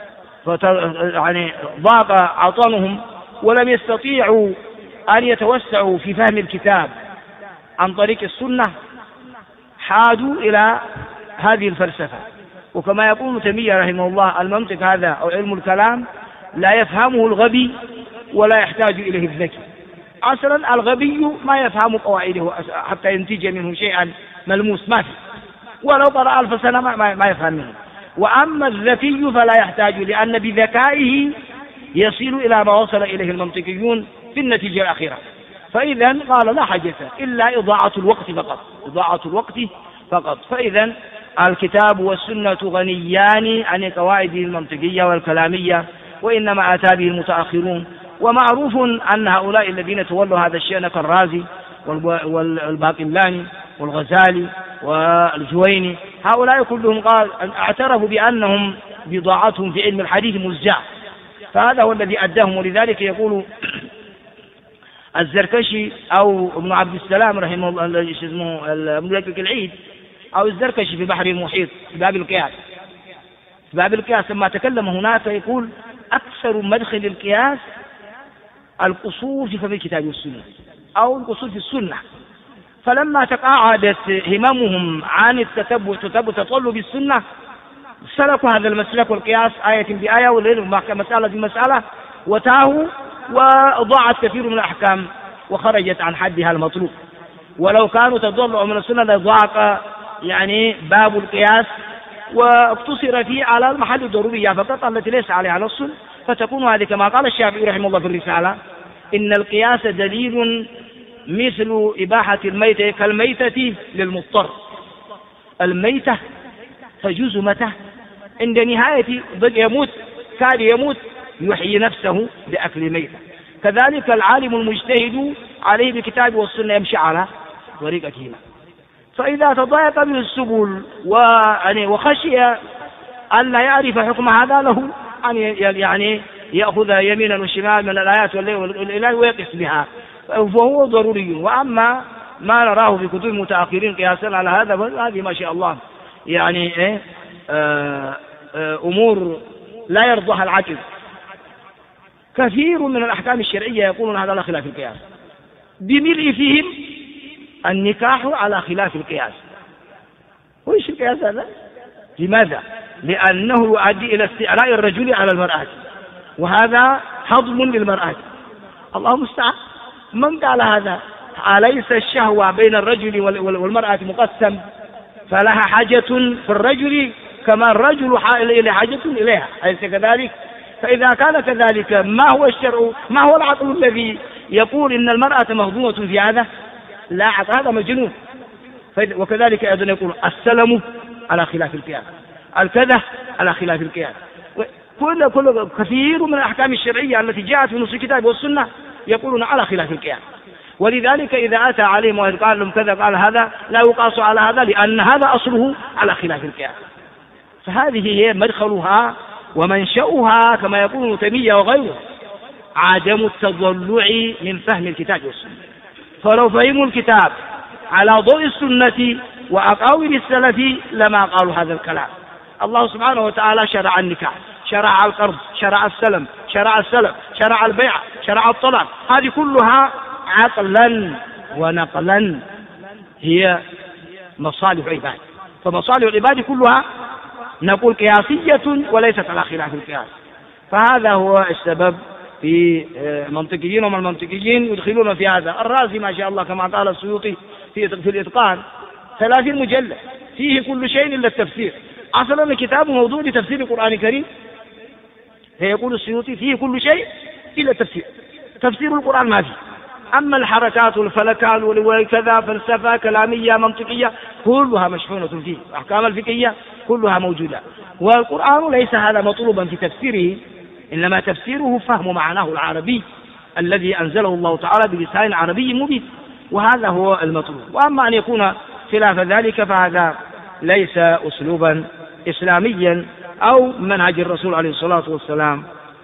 يعني ضاق عطنهم ولم يستطيعوا أن يتوسعوا في فهم الكتاب عن طريق السنة، حادوا إلى هذه الفلسفة. وكما يقول ابن تيمية رحمه الله: المنطق هذا أو علم الكلام لا يفهمه الغبي ولا يحتاج إليه الذكي. أصلا الغبي ما يفهم قواعده حتى ينتج منه شيئا ملموس، ما في، ولو قرأ 1000 سنة ما يفهم منه. وأما الذكي فلا يحتاج، لأن بذكائه يصل إلى ما وصل إليه المنطقيون في النتيجة الأخيرة. فإذا قال لا حاجة إلا إضاعة الوقت فقط. فإذا الكتاب والسنة غنيان عن القواعد المنطقية والكلامية، وإنما أتى به المتأخرون. ومعروف أن هؤلاء الذين تولوا هذا الشأن كالرازي والباقلاني والغزالي والجويني، هؤلاء كلهم اعترفوا بأنهم بضاعتهم في علم الحديث مزجاة، فهذا هو الذي أداهم. ولذلك يقول الزركشي أو ابن عبد السلام رحمه الله اسمه ابن دقيق العيد أو الزركشي في بحر المحيط في باب القياس لما تكلم هناك يقول: أكثر مدخل القياس القصور في فهم الكتاب والسنة أو القصور في السنة. فلما تقاعدت هممهم عن تطلب السنة سلكوا هذا المسلك والقياس آية بآية مسألة بمسألة، وتاهوا وضاعت كثير من الأحكام وخرجت عن حدها المطلوب. ولو كانوا تضلوا من السنة لضاق يعني باب القياس واقتصر فيه على المحل الضرورية فقط التي ليس عليها نص، فتكون هذه كما قال الشافعي رحمه الله في الرسالة: إن القياس دليل مثل إباحة الميتة كالميتة للمضطر. الميتة تجوز متى؟ عند نهاية كاد يموت يحيي نفسه بأكل ميتة. كذلك العالم المجتهد عليه بالكتاب والسنة يمشي على طريقتهما. فإذا تضايق به السبل وخشي أن لا يعرف حكم هذا له أن يعني يأخذ يمينا وشمال من الآيات والإله ويقف بها، فهو ضروري. وأما ما نراه في كتب المتأخرين قياسا على هذا فهذه ما شاء الله يعني أمور لا يرضاها العقل. كثير من الأحكام الشرعية يقولون هذا على خلاف القياس، بملء فيهم النكاح على خلاف القياس. وإيش القياس هذا؟ لماذا؟ لأنه يؤدي إلى استعلاء الرجل على المرأة، وهذا هضم للمرأة. الله المستعان. من قال هذا؟ أليس الشهوة بين الرجل والمرأة مقسم، فلها حاجة في الرجل كما الرجل حاجة إليها، أليس كذلك؟ فإذا كان كذلك ما هو الشرع، ما هو العقل الذي يقول إن المرأة مهضومة في هذا؟ لا عقل، هذا مجنون. وكذلك أيضا يقول السلم على خلاف القياس، الكذا على خلاف القياس. كل كثير من الأحكام الشرعية التي جاءت في نص الكتاب والسنة يقولون على خلاف القياس. ولذلك إذا أتى عليهم وقال لهم كذا قال هذا لا يقاس على هذا، لأن هذا أصله على خلاف القياس. فهذه هي مدخلها ومنشأها كما يقول ابن تيمية وغيره عدم التضلع من فهم الكتاب والسنة. فلو فهموا الكتاب على ضوء السنة وأقاويل السلف لما قالوا هذا الكلام. الله سبحانه وتعالى شرع النكاح، شرع القرض، شرع السلم، شرع السلف، شرع البيع، شرع الطلاق، هذه كلها عقلا ونقلا هي مصالح عباد. فمصالح العباد كلها نقول قياسية وليست على خلاف القياس. فهذا هو السبب في منطقيين ومن المنطقيين يدخلون في هذا. الرازي ما شاء الله كما قال السيوطي في الإتقان 30 مجلد فيه كل شيء إلا التفسير. أصلا الكتاب موضوع لتفسير القرآن الكريم، فيقول السيوطي فيه كل شيء إلا التفسير، تفسير القرآن ما فيه. أما الحركات والفلكات وكذا فلسفة كلامية منطقية كلها مشحونة فيه، الأحكام الفقهية كلها موجودة. والقرآن ليس هذا مطلوبا في تفسيره، إنما تفسيره فهم معناه العربي الذي أنزله الله تعالى بلسان عربي مبين، وهذا هو المطلوب. وأما أن يكون خلاف ذلك فهذا ليس أسلوبا إسلاميا أو منهج الرسول عليه الصلاة والسلام.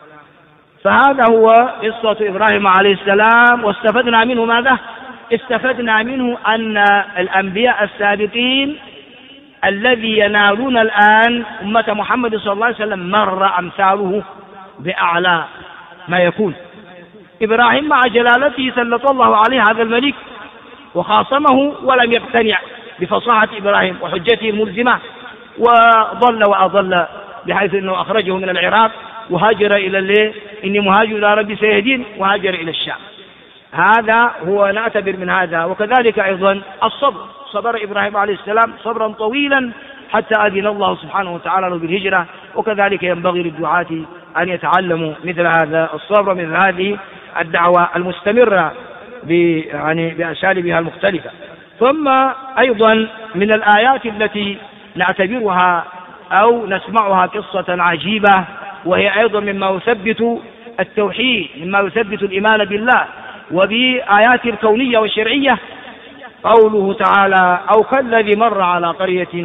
فهذا هو قصة إبراهيم عليه السلام. واستفدنا منه ماذا؟ استفدنا منه أن الأنبياء السابقين الذي ينالون الآن أمة محمد صلى الله عليه وسلم مر أمثاله بأعلى ما يكون. إبراهيم مع جلالته سلط الله عليه هذا الملك وخاصمه ولم يقتنع بفصاحة إبراهيم وحجته الملزمة، وضل وأضل بحيث أنه أخرجه من العراق وهاجر إلى الليل إني مهاجر إلى ربي سيهدين، وهاجر إلى الشام. هذا هو نعتبر من هذا. وكذلك أيضا الصبر، صبر إبراهيم عليه السلام صبرا طويلا حتى أذن الله سبحانه وتعالى له بالهجرة. وكذلك ينبغي للدعاة أن يتعلموا مثل هذا الصبر، مثل هذه الدعوة المستمرة بأساليبها المختلفة. ثم أيضا من الآيات التي نعتبرها أو نسمعها قصة عجيبة، وهي أيضا مما يثبت التوحيد، مما يثبت الإيمان بالله وبآيات الكونية والشرعية، قوله تعالى أو كالذي مر على قرية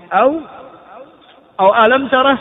أو ألم تره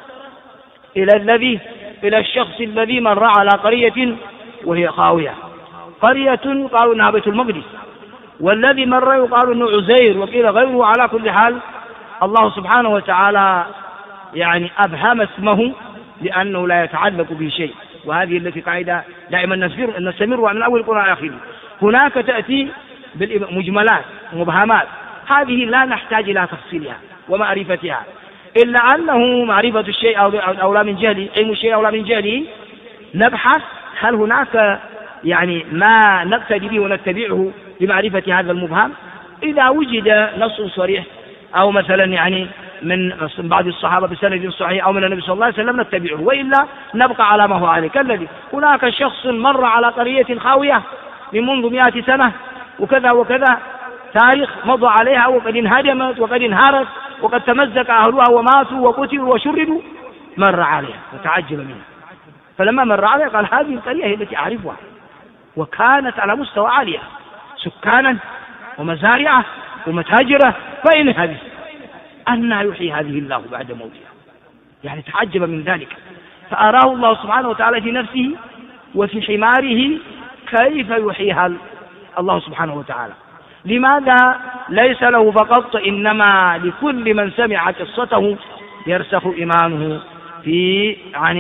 إلى الشخص الذي مر على قرية وهي خاوية. قرية قالوا إنها بيت المقدس، والذي مر يقال إنه عزير، وقيل غيره. على كل حال الله سبحانه وتعالى أبهم اسمه لأنه لا يتعلق به شيء، وهذه التي قاعدة دائما نستمر من أول القرآن آخره. هناك تأتي بالمجملات مبهمات، هذه لا نحتاج إلى تفصيلها ومعرفتها، إلا أنه معرفة الشيء أو لا من جهله، علم الشيء أو لا من جهله، نبحث هل هناك ما نقتدي به ونتبعه لمعرفة هذا المبهم. إذا وجد نص صريح أو مثلا من بعض الصحابة بسند صحيح أو من النبي صلى الله عليه وسلم نتبعه، وإلا نبقى على ما هو عليه. كالذي هناك شخص مر على قرية خاوية من منذ 100 سنة وكذا وكذا، تاريخ مضى عليها وقد انهدمت وقد انهارت وقد تمزق أهلها وماتوا وقتلوا وشردوا، مر عليها وتعجب منها. فلما مر عليها قال هذه القرية هي التي أعرفها، وكانت على مستوى عالية سكانا ومزارعة ومتاجرة، فإن هذه أن يحيي هذه الله بعد موتها. تعجب من ذلك، فأراه الله سبحانه وتعالى في نفسه وفي حماره كيف يحييها الله سبحانه وتعالى. لماذا؟ ليس له فقط، إنما لكل من سمع قصته يرسخ إيمانه في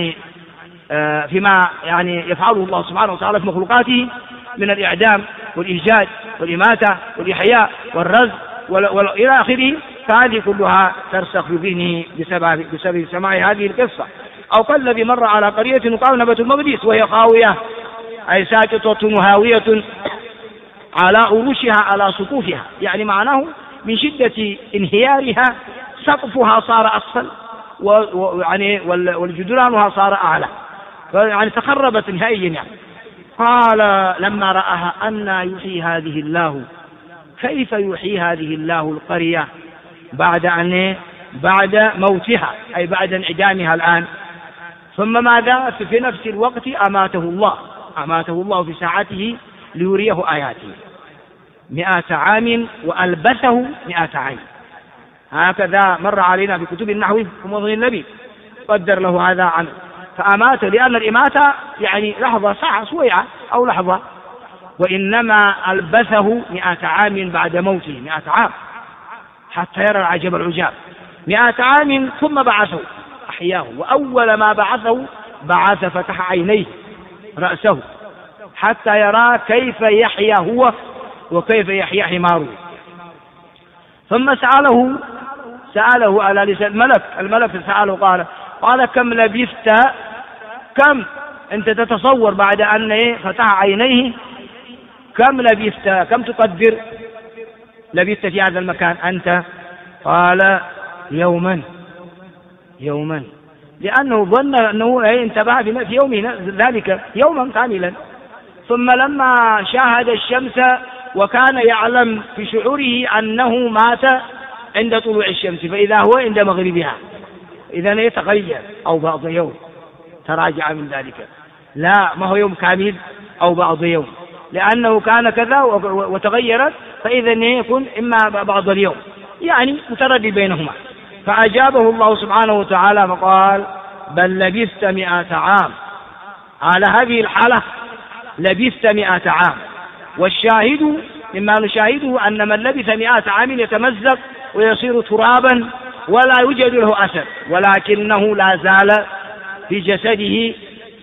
فيما يفعله الله سبحانه وتعالى في مخلوقاته من الإعدام والإيجاد والإماتة والإحياء والرزق إلى آخره. فهذه كلها ترسخ في ذهنه بسبب سماع هذه القصة. أو كالذي مر على قرية يقال بيت المقدس وهي خاوية، أي ساقطة وهاوية على عروشها على سقوفها، يعني معناه من شدة انهيارها سقفها صار أسفل ويعني والجدرانها صار أعلى، يعني تخربت نهائيا يعني. قال لما رآها أن يحيي هذه الله، كيف يحيي هذه الله القرية بعد موتها، أي بعد انعدامها الآن. ثم ماذا؟ في نفس الوقت أماته الله في ساعته ليريه آياته 100 عام وألبثه 100 عام. هكذا مر علينا في كتب النحو في مضن النبي، قدر له هذا عمل فأماته، لأن الإماتة يعني لحظة، ساعة، سويعة أو لحظة، وإنما ألبثه 100 عام بعد موته 100 عام حتى يرى العجب العجاب. 100 عام ثم بعثه أحياه، وأول ما بعث فتح عينيه رأسه حتى يرى كيف يحيا هو وكيف يحيا حماره. ثم سأله على لسان الملك سأله قال كم لبثت، كم أنت تتصور بعد أن فتح عينيه كم لبثت، كم تقدر لبثت في هذا المكان أنت؟ قال يوما، لأنه ظن أنه انتبه في يومه ذلك يوما كاملا. ثم لما شاهد الشمس وكان يعلم في شعوره أنه مات عند طلوع الشمس، فإذا هو عند مغربها، إذا يتغير أو بعض يوم، تراجع من ذلك، لا ما هو يوم كامل أو بعض يوم، لأنه كان كذا وتغيرت، فإذا يكون إما بعض اليوم، يعني متردد بينهما. فأجابه الله سبحانه وتعالى فقال بل لبثت 100 عام، على هذه الحالة لبثت 100 عام. والشاهد مما نشاهده أن من لبث 100 عام يتمزق ويصير ترابا ولا يوجد له أثر، ولكنه لا زال في جسده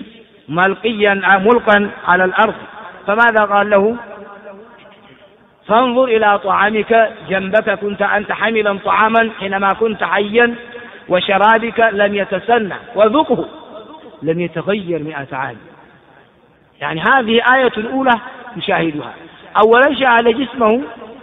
ملقا على الأرض. فماذا قال له؟ فانظر إلى طعامك جنبك كنت أنت حاملا طعاما حينما كنت حيا، وشرابك لم يتسنى، وذقه لم يتغير 100 عام. يعني هذه آية الأولى نشاهدها. أولا شاهد جسمه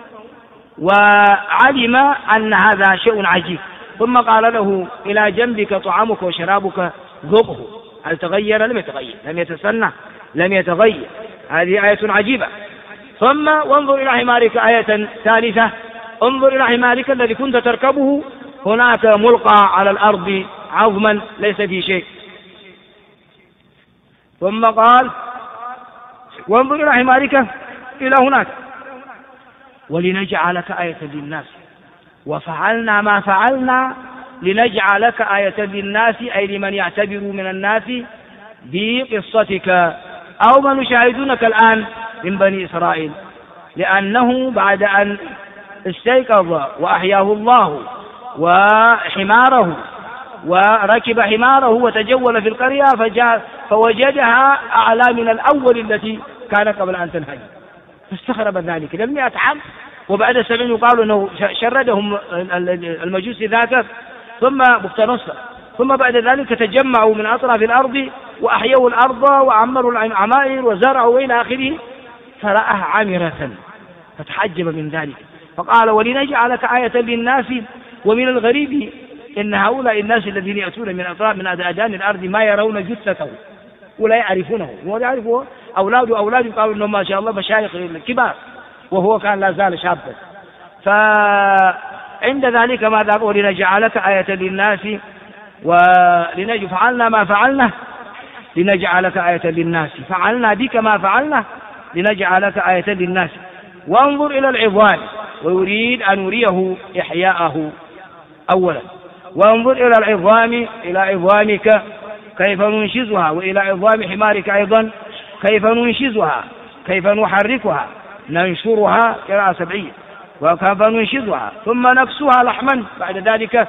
وعلم أن هذا شيء عجيب، ثم قال له إلى جنبك طعامك وشرابك ذقه، هل تغير؟ لم يتغير. لم يتسنى؟ لم يتغير. هذه آية عجيبة. ثم وانظر إلى حمارك، آية ثالثة، انظر إلى حمارك الذي كنت تركبه، هناك ملقى على الأرض عظما ليس في شيء. ثم قال وانظر إلى حمارك إلى هناك ولنجعلك آية للناس، وفعلنا ما فعلنا لنجعلك آية للناس، أي لمن يعتبر من الناس بقصتك أو من يشاهدونك الآن من بني إسرائيل. لأنه بعد أن استيقظ وأحياه الله وحماره وركب حماره وتجول في القرية فوجدها أعلى من الأول التي كان قبل أن تنهج، فاستغرب ذلك. لم 100 عام وبعد 70 يقال أنه شردهم المجوس ذاك ثم بختنصر، ثم بعد ذلك تجمعوا من أطراف الأرض وأحيوا الأرض وعمروا العمائر وزرعوا إلى آخره، فرأها عامرة فتحجب من ذلك. فقال ولنجعلك آية للناس. ومن الغريب إن هؤلاء الناس الذين يأتون من أطراف من أدان الأرض ما يرون جثته ولا يعرفونه، ويعرفه أولاده قالوا إنهم ما شاء الله مشايخ كبار، وهو كان لا زال شابا. فعند ذلك ماذا قال؟ ولنجعلك آية للناس فعلنا ما فعلنا لنجعلك آية للناس، فعلنا بك ما فعلنا لنجعلك آية للناس. وانظر إلى العظام، ويريد أن يريه إحياءه أولا. وانظر إلى العظام، إلى عظامك كيف ننشزها، وإلى عظام حمارك أيضا كيف ننشزها، كيف نحركها، ننشرها قراءة 7، وكيف ننشزها ثم نكسوها لحما بعد ذلك.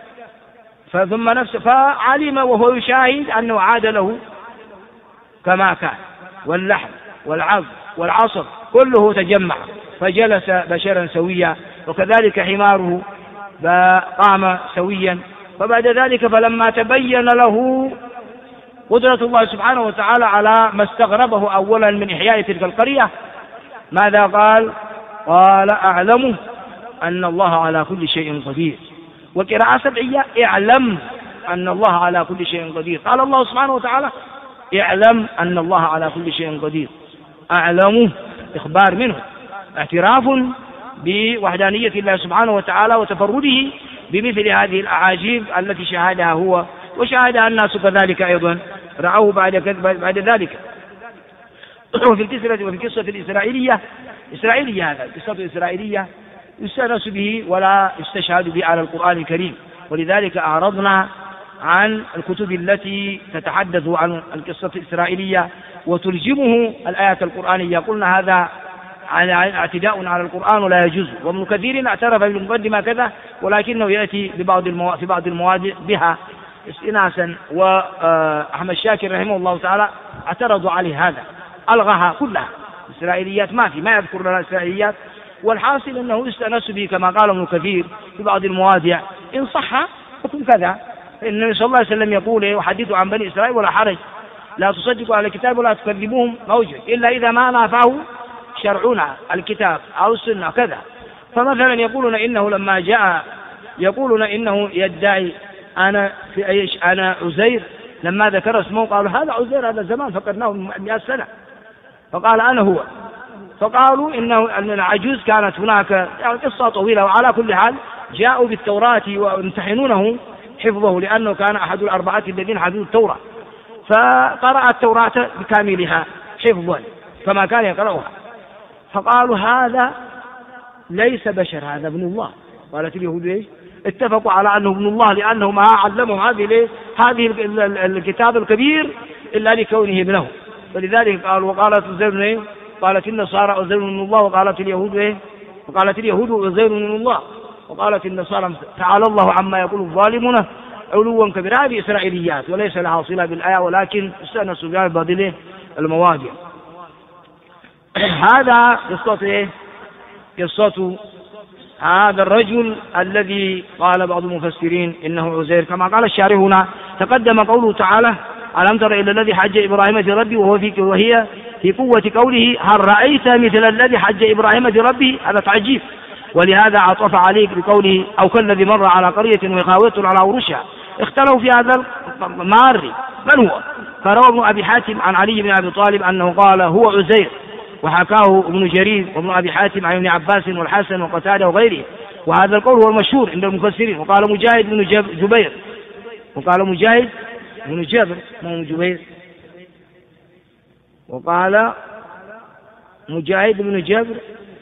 فعلم وهو يشاهد أنه عاد له كما كان، واللحم والعظم والعصب كله تجمع فجلس بشرا سويا، وكذلك حماره قام سويا. فبعد ذلك فلما تبين له قدرة الله سبحانه وتعالى على ما استغربه أولا من إحياء تلك القرية. ماذا قال؟ قال أعلم أن الله على كل شيء قدير. وقراءة سبعية اعلم أن الله على كل شيء قدير. قال الله سبحانه وتعالى اعلم أن الله على كل شيء قدير. أعلم إخبار منه، اعتراف بوحدانية الله سبحانه وتعالى وتفرده بمثل هذه الأعاجيب التي شاهدها هو وشاهدها الناس كذلك أيضا رأوه بعد ذلك. وفي القصة الإسرائيلية هذا القصة الإسرائيلية يستأنس به ولا يستشهد به على القرآن الكريم، ولذلك أعرضنا عن الكتب التي تتحدث عن القصة الإسرائيلية وتلجمه الآيات القرآنية. قلنا هذا اعتداء على القرآن ولا يجوز. وابن كثير اعترف بالمقدمة كذا، ولكنه يأتي في بعض المواضع بها استئناسا. وأحمد شاكر رحمه الله تعالى اعترضوا عليه هذا، ألغاها كلها. الإسرائيليات ما يذكر لنا الإسرائيليات، والحاصل أنه يستأنس به كما قال ابن كثير في بعض المواضع إن صح يكون كذا. النبي صلى الله عليه وسلم يقول وحدثوا عن بني إسرائيل ولا حرج، لا تصدقوا على الكتاب ولا تكذبوهم موجود إلا إذا ما نافعه شرعنا الكتاب أو السنة كذا. فمثلا يقولون إنه لما جاء يقولون إنه يدعي أنا عزير، لما ذكر اسمه قالوا هذا عزير، هذا زمان فقدناه من 100 سنة، فقال أنا هو. فقالوا أن العجوز كانت هناك، يعني قصة طويلة. وعلى كل حال جاءوا بالتوراة ويمتحنونه حفظه، لأنه كان أحد الأربعة الذين حفظوا التوراة، فقرأ التوراة بكاملها حفظا كما كان يقرأها. فقالوا هذا ليس بشر، هذا ابن الله. قالت اليهود ايش؟ اتفقوا على أنه ابن الله، لأنه ما علمهم هذه الكتاب الكبير إلا لكونه ابنه. فلذلك قالوا وقالت عزير، قالت النصارى عزير من الله، وقالت اليهود وقالت اليهود عزير من الله، وقالت النصارى. تعالى الله عما يقول الظالمون علوا كبيرا. هذه إسرائيليات وليس لها صلة بالآية، ولكن استأنسوا بها بعض المواضع. هذا قصة هذا الرجل الذي قال بعض المفسرين إنه عزير كما قال الشارح هنا. تقدم قوله تعالى ألم تر إلى الذي حج إبراهيم في ربه وهي في قوة قوله هل رأيت مثل الذي حج إبراهيم في ربه؟ هذا تعجيب، ولهذا عطف عليه بقوله أو كالذي مر على قرية وخاوية على عروشها. اختلفوا في هذا المار من هو، فروى ابن أبي حاتم عن علي بن أبي طالب أنه قال هو عزير، وحكاه ابن جرير وابن أبي حاتم عن ابن عباس والحسن وقتادة وغيره، وهذا القول هو المشهور عند المفسرين. وقال مجاهد بن جبير، وقال مجاهد بن جبر مو جبير، وقال مجاهد بن جبر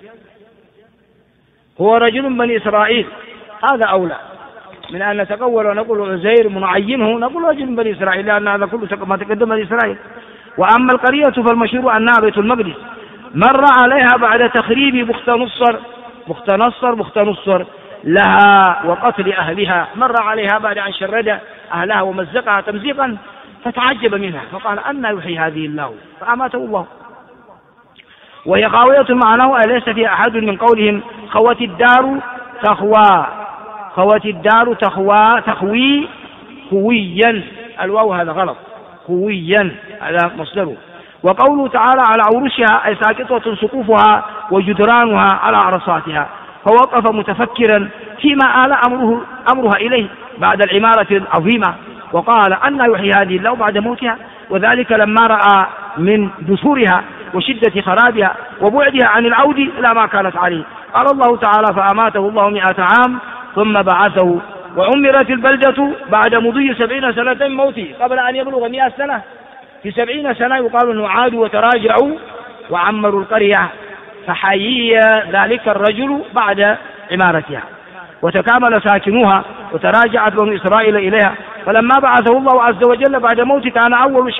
هو رجل من بني إسرائيل. هذا أولى من أن نتقول ونقول عزير منعينه، نقول رجل من بني إسرائيل، لأن هذا كله ما تقدم بني إسرائيل. وأما القرية فالمشهور أنها بيت المقدس، مر عليها بعد تخريب بخت نصر لها وقتل أهلها. مر عليها بعد أن شرد أهلها ومزقها تمزيقا، فتعجب منها فقال أن يحيي هذه الله، فأماته الله. وهي خاوية معناه أليس فيها أحد من قولهم خوت الدار تخوي خويا، الواو هذا غلط، خويا هذا مصدره. وقوله تعالى على عروشها أي ساقطة سقوفها وجدرانها على عرصاتها. فوقف متفكرا فيما آل أمرها إليه بعد العمارة العظيمة، وقال أن يحيي هذه الله بعد موتها، وذلك لما رأى من دثورها وشدة خرابها وبعدها عن العود إلى ما كانت عليه. قال الله تعالى فأماته الله 100 عام ثم بعثه. وعمرت البلدة بعد مضي 70 سنة من موته، قبل أن يبلغ 100 سنة. في 70 سنة يقال أنه عادوا وتراجعوا وعمروا القرية، فحيي ذلك الرجل بعد عمارتها، وتكامل ساكنوها وتراجعت بنو إسرائيل إليها. فلما بعثه الله عز وجل بعد موته كان أول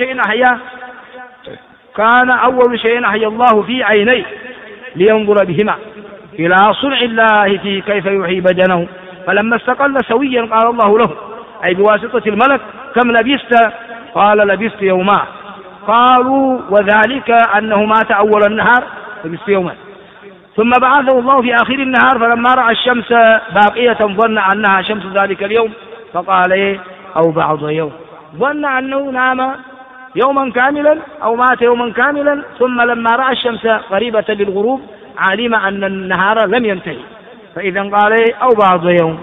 شيء أحيا الله في عينيه لينظر بهما إلى صنع الله في كيف يحيي بدنه. فلما استقل سويا قال الله له أي بواسطة الملك كم لبثت؟ قال لبثت يوما. قالوا وذلك أنه مات أول النهار لبثت يوما. ثم بعثه الله في آخر النهار، فلما رأى الشمس باقية ظن أنها شمس ذلك اليوم، فقال أو بعض يوم، ظن أنه نام يوما كاملا أو مات يوما كاملا، ثم لما رأى الشمس قريبة للغروب علم أن النهار لم ينتهي، فإذا قال أو بعض يوم.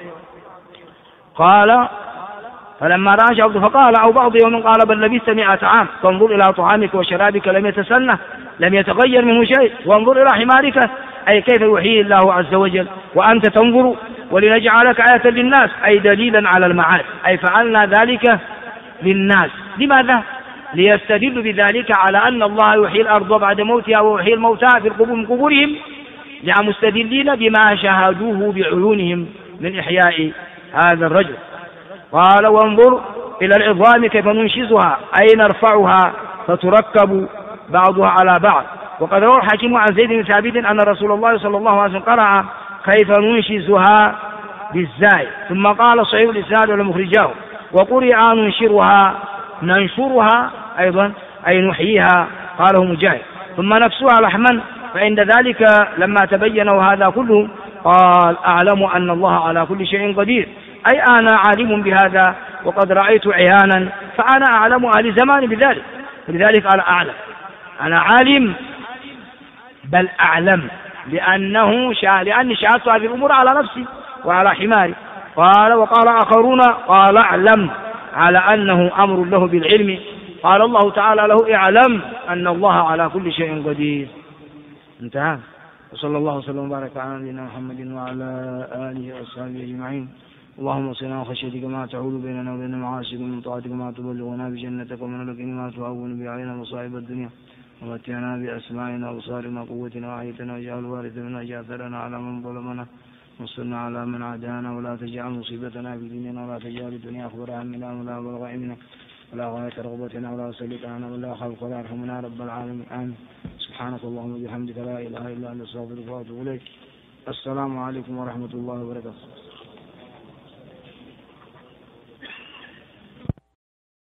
قال فلما رأى الشمس فقال أو بعض يوم، قال بل لبثت 100 عام، فانظر إلى طعامك وشرابك لم يتسنه، لم يتغير منه شيء، وانظر إلى حمارك، أي كيف يحيي الله عز وجل وأنت تنظر، ولنجعلك آية للناس، أي دليلا على المعاد، أي فعلنا ذلك للناس. لماذا؟ ليستدل بذلك على أن الله يحيي الأرض بعد موتها ويحيي الموتى في القبور من قبورهم، مستدلين بما شاهدوه بعيونهم من إحياء هذا الرجل. قال وانظر إلى العظام كيف ننشزها، أي نرفعها فتركب بعضها على بعض. وقد روى الحاكم عن زيد بن ثابت أن رسول الله صلى الله عليه وسلم قرأ كيف ننشزها بالزاي، ثم قال صحيح الإسناد والمخرجاه، وقرئ ننشرها أيضا أي نحييها، قاله مجاهد، ثم نفسها لحما. فعند ذلك لما تبينوا هذا كله قال أعلم أن الله على كل شيء قدير، أي أنا عالم بهذا وقد رأيت عيانا، فأنا أعلم أهل زمان بذلك، ولذلك قال أعلم، أنا عالم بل أعلم، لأني شاهدت هذه الأمور على نفسي وعلى حماري. قال وقال آخرون قال أعلم، على أنه أمر له بالعلم. قال الله تعالى له اعلم أن الله على كل شيء قدير. انتهى. وصلى الله وسلم وبارك على نبينا محمد وعلى آله وصحبه أجمعين. اللهم صلنا وخشيتك ما تعول بيننا وبين معاصيك، من طاعتك ما تبلغنا بجنتك، ومن اليقين ما تهون به علينا مصائب الدنيا، ومتعنا بأسماعنا وأبصارنا وقوتنا وأحيتنا، واجعل الوارث منا، اجعل ثأرنا على من ظلمنا، وانصرنا على من عادانا، ولا تجعل مصيبتنا في ديننا، ولا تجعل الدنيا أكبر همنا ولا مبلغ علمنا ولا غاية رغبتنا ولا سلط لنا ولا خلق ولا يرحمنا رب العالمين. آمين. سبحانك اللهم وبحمدك لا إله إلا أنت أستغفرك وأتوب إليك. السلام عليكم ورحمة الله وبركاته.